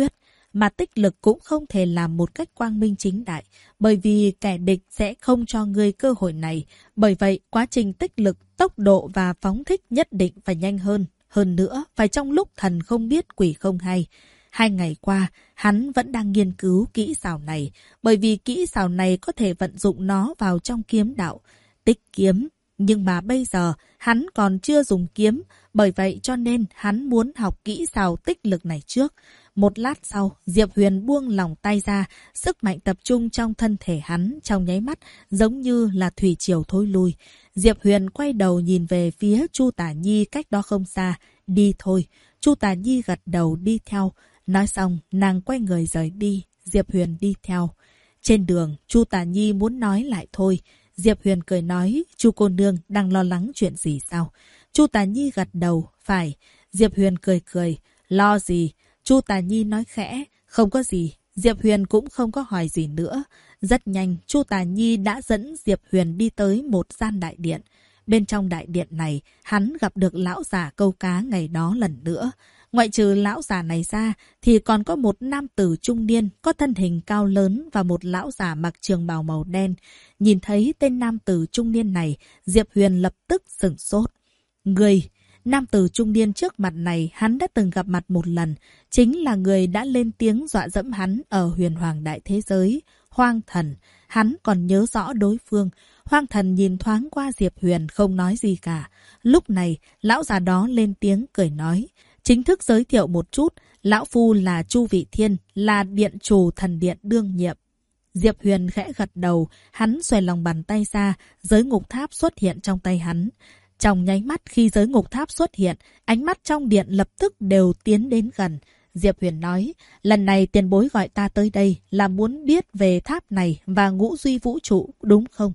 Speaker 1: mà tích lực cũng không thể làm một cách quang minh chính đại, bởi vì kẻ địch sẽ không cho ngươi cơ hội này. Bởi vậy, quá trình tích lực, tốc độ và phóng thích nhất định phải nhanh hơn. Hơn nữa, phải trong lúc thần không biết quỷ không hay. 2 ngày qua, hắn vẫn đang nghiên cứu kỹ xảo này, bởi vì kỹ xảo này có thể vận dụng nó vào trong kiếm đạo. Tích kiếm. Nhưng mà bây giờ, hắn còn chưa dùng kiếm, bởi vậy cho nên hắn muốn học kỹ xảo tích lực này trước. Một lát sau, Diệp Huyền buông lòng tay ra, sức mạnh tập trung trong thân thể hắn trong nháy mắt, giống như là thủy triều thối lui. Diệp Huyền quay đầu nhìn về phía Chu Tả Nhi cách đó không xa, đi thôi. Chu Tả Nhi gật đầu đi theo. Nói xong, nàng quay người rời đi, Diệp Huyền đi theo. Trên đường, Chu Tả Nhi muốn nói lại thôi. Diệp Huyền cười nói, Chu cô nương đang lo lắng chuyện gì sao? Chu Tả Nhi gật đầu, phải. Diệp Huyền cười cười, lo gì? Chu Tả Nhi nói khẽ, không có gì. Diệp Huyền cũng không có hỏi gì nữa. Rất nhanh, Chu Tả Nhi đã dẫn Diệp Huyền đi tới một gian đại điện. Bên trong đại điện này, hắn gặp được lão già câu cá ngày đó lần nữa. Ngoại trừ lão già này ra, thì còn có một nam tử trung niên có thân hình cao lớn và một lão già mặc trường bào màu đen. Nhìn thấy tên nam tử trung niên này, Diệp Huyền lập tức sửng sốt. Người, nam tử trung niên trước mặt này hắn đã từng gặp mặt một lần, chính là người đã lên tiếng dọa dẫm hắn ở Huyền Hoàng Đại Thế Giới, Hoang Thần. Hắn còn nhớ rõ đối phương. Hoang Thần nhìn thoáng qua Diệp Huyền không nói gì cả. Lúc này, lão già đó lên tiếng cười nói. Chính thức giới thiệu một chút, lão phu là Chu Vị Thiên, là điện chủ thần điện đương nhiệm. Diệp Huyền khẽ gật đầu, hắn xoay lòng bàn tay ra, giới ngục tháp xuất hiện trong tay hắn. Trong nháy mắt khi giới ngục tháp xuất hiện, ánh mắt trong điện lập tức đều tiến đến gần. Diệp Huyền nói, lần này tiền bối gọi ta tới đây là muốn biết về tháp này và ngũ duy vũ trụ, đúng không?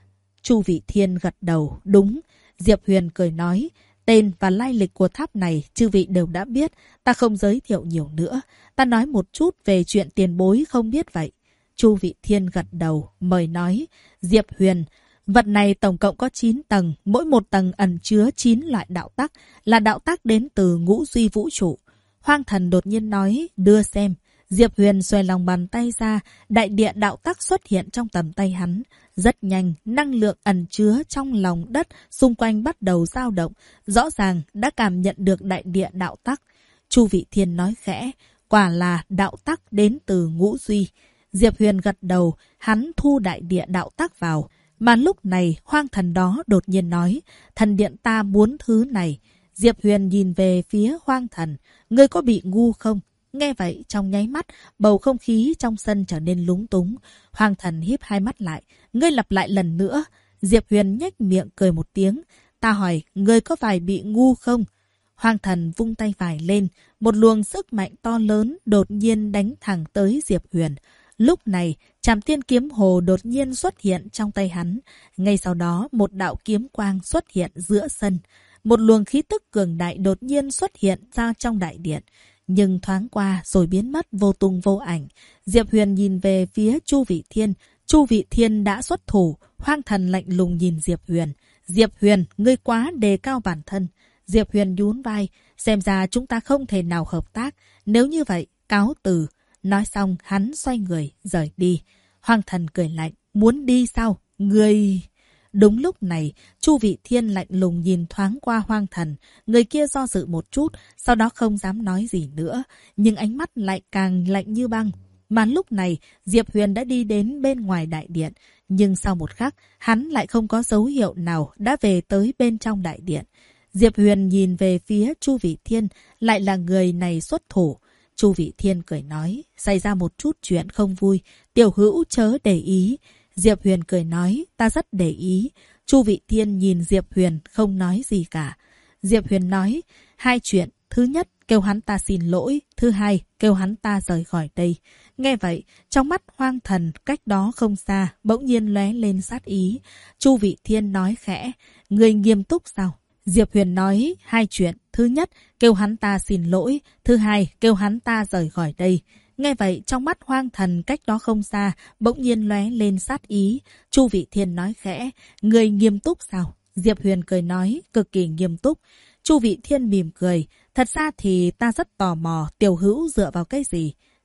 Speaker 1: Chu Vị Thiên gật đầu, đúng. Diệp Huyền cười nói, tên và lai lịch của tháp này chư vị đều đã biết, ta không giới thiệu nhiều nữa. Ta nói một chút về chuyện tiền bối không biết vậy. Chu Vị Thiên gật đầu, mời nói, Diệp Huyền, vật này tổng cộng có 9 tầng, mỗi một tầng ẩn chứa 9 loại đạo tắc, là đạo tắc đến từ ngũ duy vũ trụ. Hoang Thần đột nhiên nói, đưa xem. Diệp Huyền xoay lòng bàn tay ra, đại địa đạo tắc xuất hiện trong tầm tay hắn. Rất nhanh, năng lượng ẩn chứa trong lòng đất xung quanh bắt đầu dao động, rõ ràng đã cảm nhận được đại địa đạo tắc. Chu Vị Thiên nói khẽ, quả là đạo tắc đến từ ngũ duy. Diệp Huyền gật đầu, hắn thu đại địa đạo tắc vào. Mà lúc này, Hoang Thần đó đột nhiên nói, thần điện ta muốn thứ này. Diệp Huyền nhìn về phía Hoang Thần, ngươi có bị ngu không? Nghe vậy, trong nháy mắt, bầu không khí trong sân trở nên lúng túng. Hoang Thần híp hai mắt lại, ngươi lặp lại lần nữa. Diệp Huyền nhếch miệng cười một tiếng, ta hỏi, ngươi có phải bị ngu không? Hoang Thần vung tay phải lên, một luồng sức mạnh to lớn đột nhiên đánh thẳng tới Diệp Huyền. Lúc này, Trảm Tiên kiếm hồ đột nhiên xuất hiện trong tay hắn. Ngay sau đó, một đạo kiếm quang xuất hiện giữa sân. Một luồng khí tức cường đại đột nhiên xuất hiện ra trong đại điện. Nhưng thoáng qua rồi biến mất vô tung vô ảnh. Diệp Huyền nhìn về phía Chu Vị Thiên. Chu Vị Thiên đã xuất thủ. Hoang Thần lạnh lùng nhìn Diệp Huyền. Diệp Huyền, ngươi quá đề cao bản thân. Diệp Huyền nhún vai. Xem ra chúng ta không thể nào hợp tác. Nếu như vậy, cáo từ. Nói xong, hắn xoay người, rời đi. Hoang Thần cười lạnh. Muốn đi sao? Ngươi... Đúng lúc này, Chu Vị Thiên lạnh lùng nhìn thoáng qua Hoang Thần. Người kia do dự một chút, sau đó không dám nói gì nữa. Nhưng ánh mắt lại càng lạnh như băng. Mà lúc này, Diệp Huyền đã đi đến bên ngoài đại điện. Nhưng sau một khắc, hắn lại không có dấu hiệu nào đã về tới bên trong đại điện. Diệp Huyền nhìn về phía Chu Vị Thiên, lại là người này xuất thủ. Chu Vị Thiên cười nói, xảy ra một chút chuyện không vui, tiểu hữu chớ để ý. Diệp Huyền cười nói, ta rất để ý. Chu Vị Thiên nhìn Diệp Huyền không nói gì cả. Diệp Huyền nói, 2 chuyện. Thứ nhất, kêu hắn ta xin lỗi. Thứ hai, kêu hắn ta rời khỏi đây. Nghe vậy, trong mắt Hoang Thần cách đó không xa, bỗng nhiên lóe lên sát ý. Chu Vị Thiên nói khẽ, người nghiêm túc sao? Diệp Huyền nói, 2 chuyện. Thứ nhất, kêu hắn ta xin lỗi. Thứ hai, kêu hắn ta rời khỏi đây. Nghe vậy, trong mắt Hoang Thần cách đó không xa, bỗng nhiên lóe lên sát ý. Chu Vị Thiên nói khẽ, người nghiêm túc sao? Diệp Huyền cười nói, cực kỳ nghiêm túc. Chu Vị Thiên mỉm cười, thật ra thì ta rất tò mò tiểu hữu dựa vào cái gì?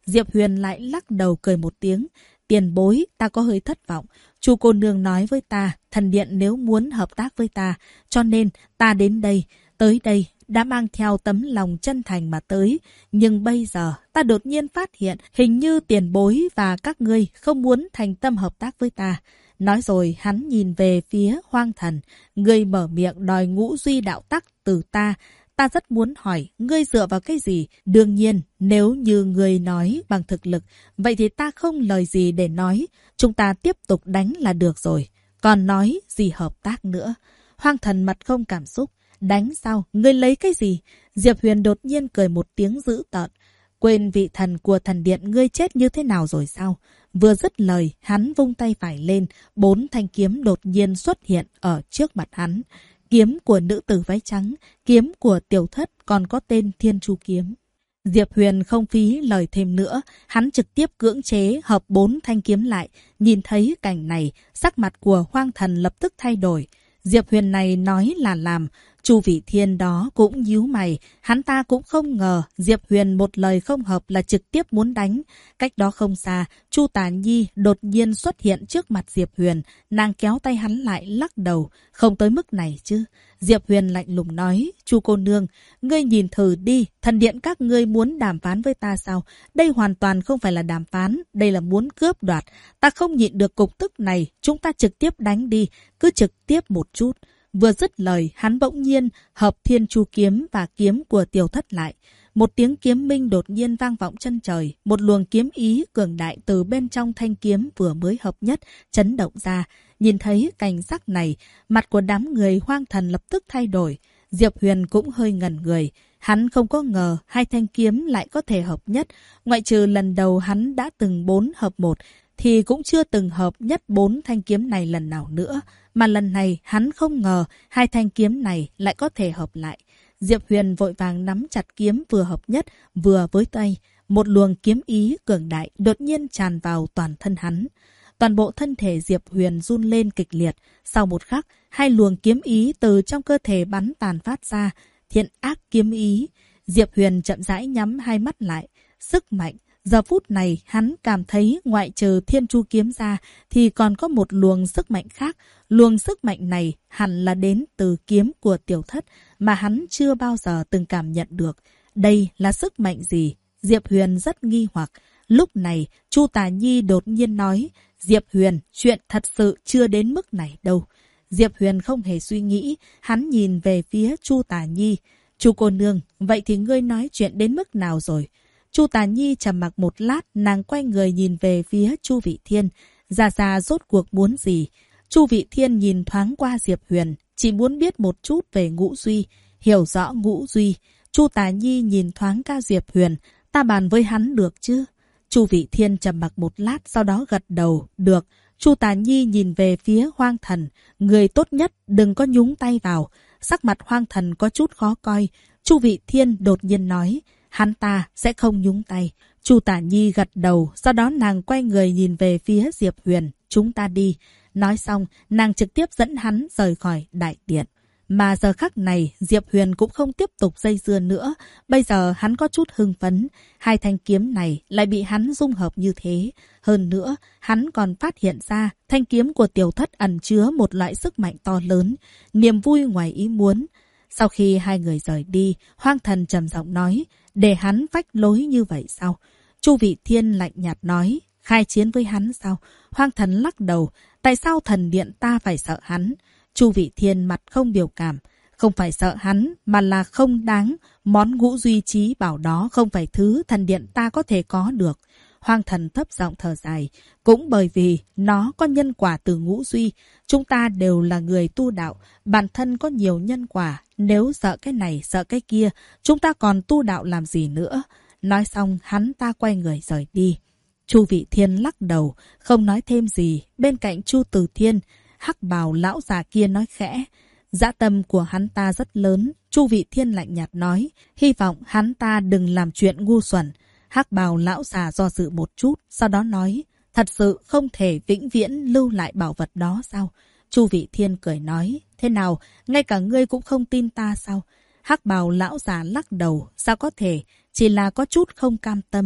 Speaker 1: Diệp Huyền lại lắc đầu cười một tiếng. Tiền bối, ta có hơi thất vọng. Chu cô nương nói với ta, thần điện nếu muốn hợp tác với ta, cho nên ta đến đây, tới đây, đã mang theo tấm lòng chân thành mà tới. Nhưng bây giờ, ta đột nhiên phát hiện, hình như tiền bối và các ngươi không muốn thành tâm hợp tác với ta. Nói rồi, hắn nhìn về phía Hoang Thần. Ngươi mở miệng đòi ngũ duy đạo tắc từ ta. Ta rất muốn hỏi, ngươi dựa vào cái gì? Đương nhiên, nếu như ngươi nói bằng thực lực, vậy thì ta không lời gì để nói. Chúng ta tiếp tục đánh là được rồi. Còn nói gì hợp tác nữa? Hoang Thần mặt không cảm xúc. Đánh sao? Ngươi lấy cái gì? Diệp Huyền đột nhiên cười một tiếng dữ tợn. Quên vị thần của thần điện ngươi chết như thế nào rồi sao? Vừa dứt lời, hắn vung tay phải lên, 4 thanh kiếm đột nhiên xuất hiện ở trước mặt hắn. Kiếm của nữ tử váy trắng, kiếm của tiểu thất còn có tên Thiên Chu kiếm. Diệp Huyền không phí lời thêm nữa, hắn trực tiếp cưỡng chế hợp 4 thanh kiếm lại. Nhìn thấy cảnh này, sắc mặt của Hoang Thần lập tức thay đổi. Diệp Huyền này nói là làm. Chu Vị Thiên đó cũng nhíu mày, hắn ta cũng không ngờ Diệp Huyền một lời không hợp là trực tiếp muốn đánh. Cách đó không xa, Chu Tả Nhi đột nhiên xuất hiện trước mặt Diệp Huyền, nàng kéo tay hắn lại lắc đầu, không tới mức này chứ. Diệp Huyền lạnh lùng nói, Chu cô nương, ngươi nhìn thử đi, thần điện các ngươi muốn đàm phán với ta sao? Đây hoàn toàn không phải là đàm phán, đây là muốn cướp đoạt. Ta không nhịn được cục tức này, chúng ta trực tiếp đánh đi, cứ trực tiếp một chút. Vừa dứt lời, hắn bỗng nhiên hợp Thiên Chu kiếm và kiếm của tiểu thất lại. Một tiếng kiếm minh đột nhiên vang vọng chân trời, một luồng kiếm ý cường đại từ bên trong thanh kiếm vừa mới hợp nhất chấn động ra. Nhìn thấy cảnh sắc này, mặt của đám người Hoang Thần lập tức thay đổi. Diệp Huyền cũng hơi ngẩn người. Hắn không có ngờ hai thanh kiếm lại có thể hợp nhất, ngoại trừ lần đầu hắn đã từng 4 hợp 1 thì cũng chưa từng hợp nhất 4 thanh kiếm này lần nào nữa. Mà lần này hắn không ngờ hai thanh kiếm này lại có thể hợp lại. Diệp Huyền vội vàng nắm chặt kiếm vừa hợp nhất vừa với tay. Một luồng kiếm ý cường đại đột nhiên tràn vào toàn thân hắn. Toàn bộ thân thể Diệp Huyền run lên kịch liệt. Sau một khắc, hai luồng kiếm ý từ trong cơ thể bắn tàn phát ra. Thiện ác kiếm ý. Diệp Huyền chậm rãi nhắm hai mắt lại. Sức mạnh. Giờ phút này hắn cảm thấy ngoại trừ Thiên Chu kiếm ra thì còn có một luồng sức mạnh khác. Luồng sức mạnh này hẳn là đến từ kiếm của tiểu thất mà hắn chưa bao giờ từng cảm nhận được. Đây là sức mạnh gì? Diệp Huyền rất nghi hoặc. Lúc này Chu Tả Nhi đột nhiên nói, Diệp Huyền, chuyện thật sự chưa đến mức này đâu. Diệp Huyền không hề suy nghĩ, hắn nhìn về phía Chu Tả Nhi. Chu cô nương, vậy thì ngươi nói chuyện đến mức nào rồi? Chu Tả Nhi trầm mặc một lát, nàng quay người nhìn về phía Chu Vị Thiên. Già già rốt cuộc muốn gì? Chu Vị Thiên nhìn thoáng qua Diệp Huyền, chỉ muốn biết một chút về Ngũ Duy, hiểu rõ Ngũ Duy. Chu Tả Nhi nhìn thoáng qua Diệp Huyền, ta bàn với hắn được chứ? Chu Vị Thiên trầm mặc một lát, sau đó gật đầu, được. Chu Tả Nhi nhìn về phía Hoang Thần, người tốt nhất đừng có nhúng tay vào. Sắc mặt Hoang Thần có chút khó coi. Chu Vị Thiên đột nhiên nói, hắn ta sẽ không nhúng tay. Chu Tả Nhi gật đầu, sau đó nàng quay người nhìn về phía Diệp Huyền, chúng ta đi. Nói xong, nàng trực tiếp dẫn hắn rời khỏi đại điện. Mà giờ khắc này, Diệp Huyền cũng không tiếp tục dây dưa nữa. Bây giờ hắn có chút hưng phấn. Hai thanh kiếm này lại bị hắn dung hợp như thế. Hơn nữa, hắn còn phát hiện ra thanh kiếm của tiểu thất ẩn chứa một loại sức mạnh to lớn. Niềm vui ngoài ý muốn. Sau khi hai người rời đi, Hoang Thần trầm giọng nói, để hắn phách lối như vậy sao? Chu Vị Thiên lạnh nhạt nói, khai chiến với hắn sao? Hoang Thần lắc đầu, tại sao thần điện ta phải sợ hắn? Chu Vị Thiên mặt không biểu cảm, không phải sợ hắn mà là không đáng. Món Ngũ Duy Trí bảo đó không phải thứ thần điện ta có thể có được. Hoang Thần thấp giọng thở dài, cũng bởi vì nó có nhân quả từ Ngũ Duy. Chúng ta đều là người tu đạo, bản thân có nhiều nhân quả. Nếu sợ cái này, sợ cái kia, chúng ta còn tu đạo làm gì nữa? Nói xong, hắn ta quay người rời đi. Chu Vị Thiên lắc đầu, không nói thêm gì. Bên cạnh Chu Từ Thiên, hắc bào lão già kia nói khẽ. Dã tâm của hắn ta rất lớn. Chu Vị Thiên lạnh nhạt nói, hy vọng hắn ta đừng làm chuyện ngu xuẩn. Hắc bào lão già do dự một chút, sau đó nói, thật sự không thể vĩnh viễn lưu lại bảo vật đó sao? Chu Vị Thiên cười nói, thế nào, ngay cả ngươi cũng không tin ta sao? Hắc bào lão già lắc đầu, sao có thể, chỉ là có chút không cam tâm.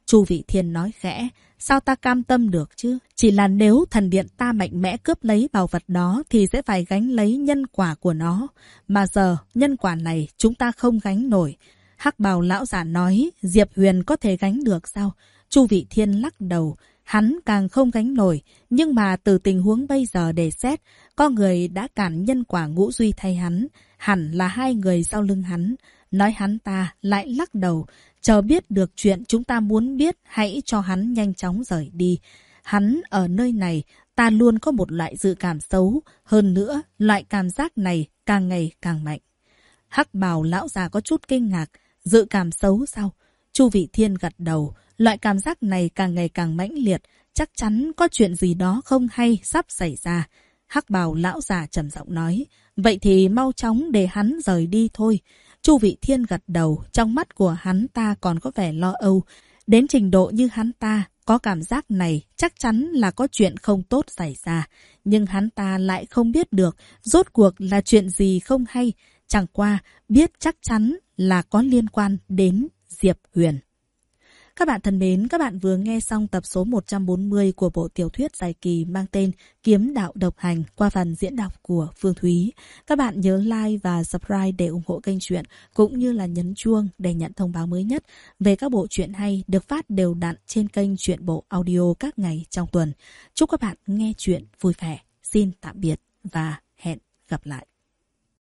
Speaker 1: Chu Vị Thiên nói khẽ. Sao ta cam tâm được chứ? Chỉ là nếu thần điện ta mạnh mẽ cướp lấy bảo vật đó thì sẽ phải gánh lấy nhân quả của nó. Mà giờ, nhân quả này chúng ta không gánh nổi. Hắc bào lão giả nói, Diệp Huyền có thể gánh được sao? Chu Vị Thiên lắc đầu. Hắn càng không gánh nổi, nhưng mà từ tình huống bây giờ để xét, có người đã cản nhân quả ngũ duy thay hắn, hẳn là hai người sau lưng hắn. Nói hắn ta lại lắc đầu, chờ biết được chuyện chúng ta muốn biết, hãy cho hắn nhanh chóng rời đi. Hắn ở nơi này, ta luôn có một loại dự cảm xấu, hơn nữa, loại cảm giác này càng ngày càng mạnh. Hắc bào lão già có chút kinh ngạc, dự cảm xấu sao? Chu Vị Thiên gật đầu, loại cảm giác này càng ngày càng mãnh liệt, chắc chắn có chuyện gì đó không hay sắp xảy ra. Hắc bào lão già trầm giọng nói, vậy thì mau chóng để hắn rời đi thôi. Chu Vị Thiên gật đầu, trong mắt của hắn ta còn có vẻ lo âu. Đến trình độ như hắn ta, có cảm giác này chắc chắn là có chuyện không tốt xảy ra. Nhưng hắn ta lại không biết được rốt cuộc là chuyện gì không hay. Chẳng qua biết chắc chắn là có liên quan đến Diệp Huyền. Các bạn thân mến, các bạn vừa nghe xong tập số 140 của bộ tiểu thuyết dài kỳ mang tên Kiếm Đạo Độc Hành qua phần diễn đọc của Phương Thúy. Các bạn nhớ like và subscribe để ủng hộ kênh truyện, cũng như là nhấn chuông để nhận thông báo mới nhất về các bộ truyện hay được phát đều đặn trên kênh Truyện Bộ Audio các ngày trong tuần. Chúc các bạn nghe truyện vui vẻ. Xin tạm biệt và hẹn gặp lại.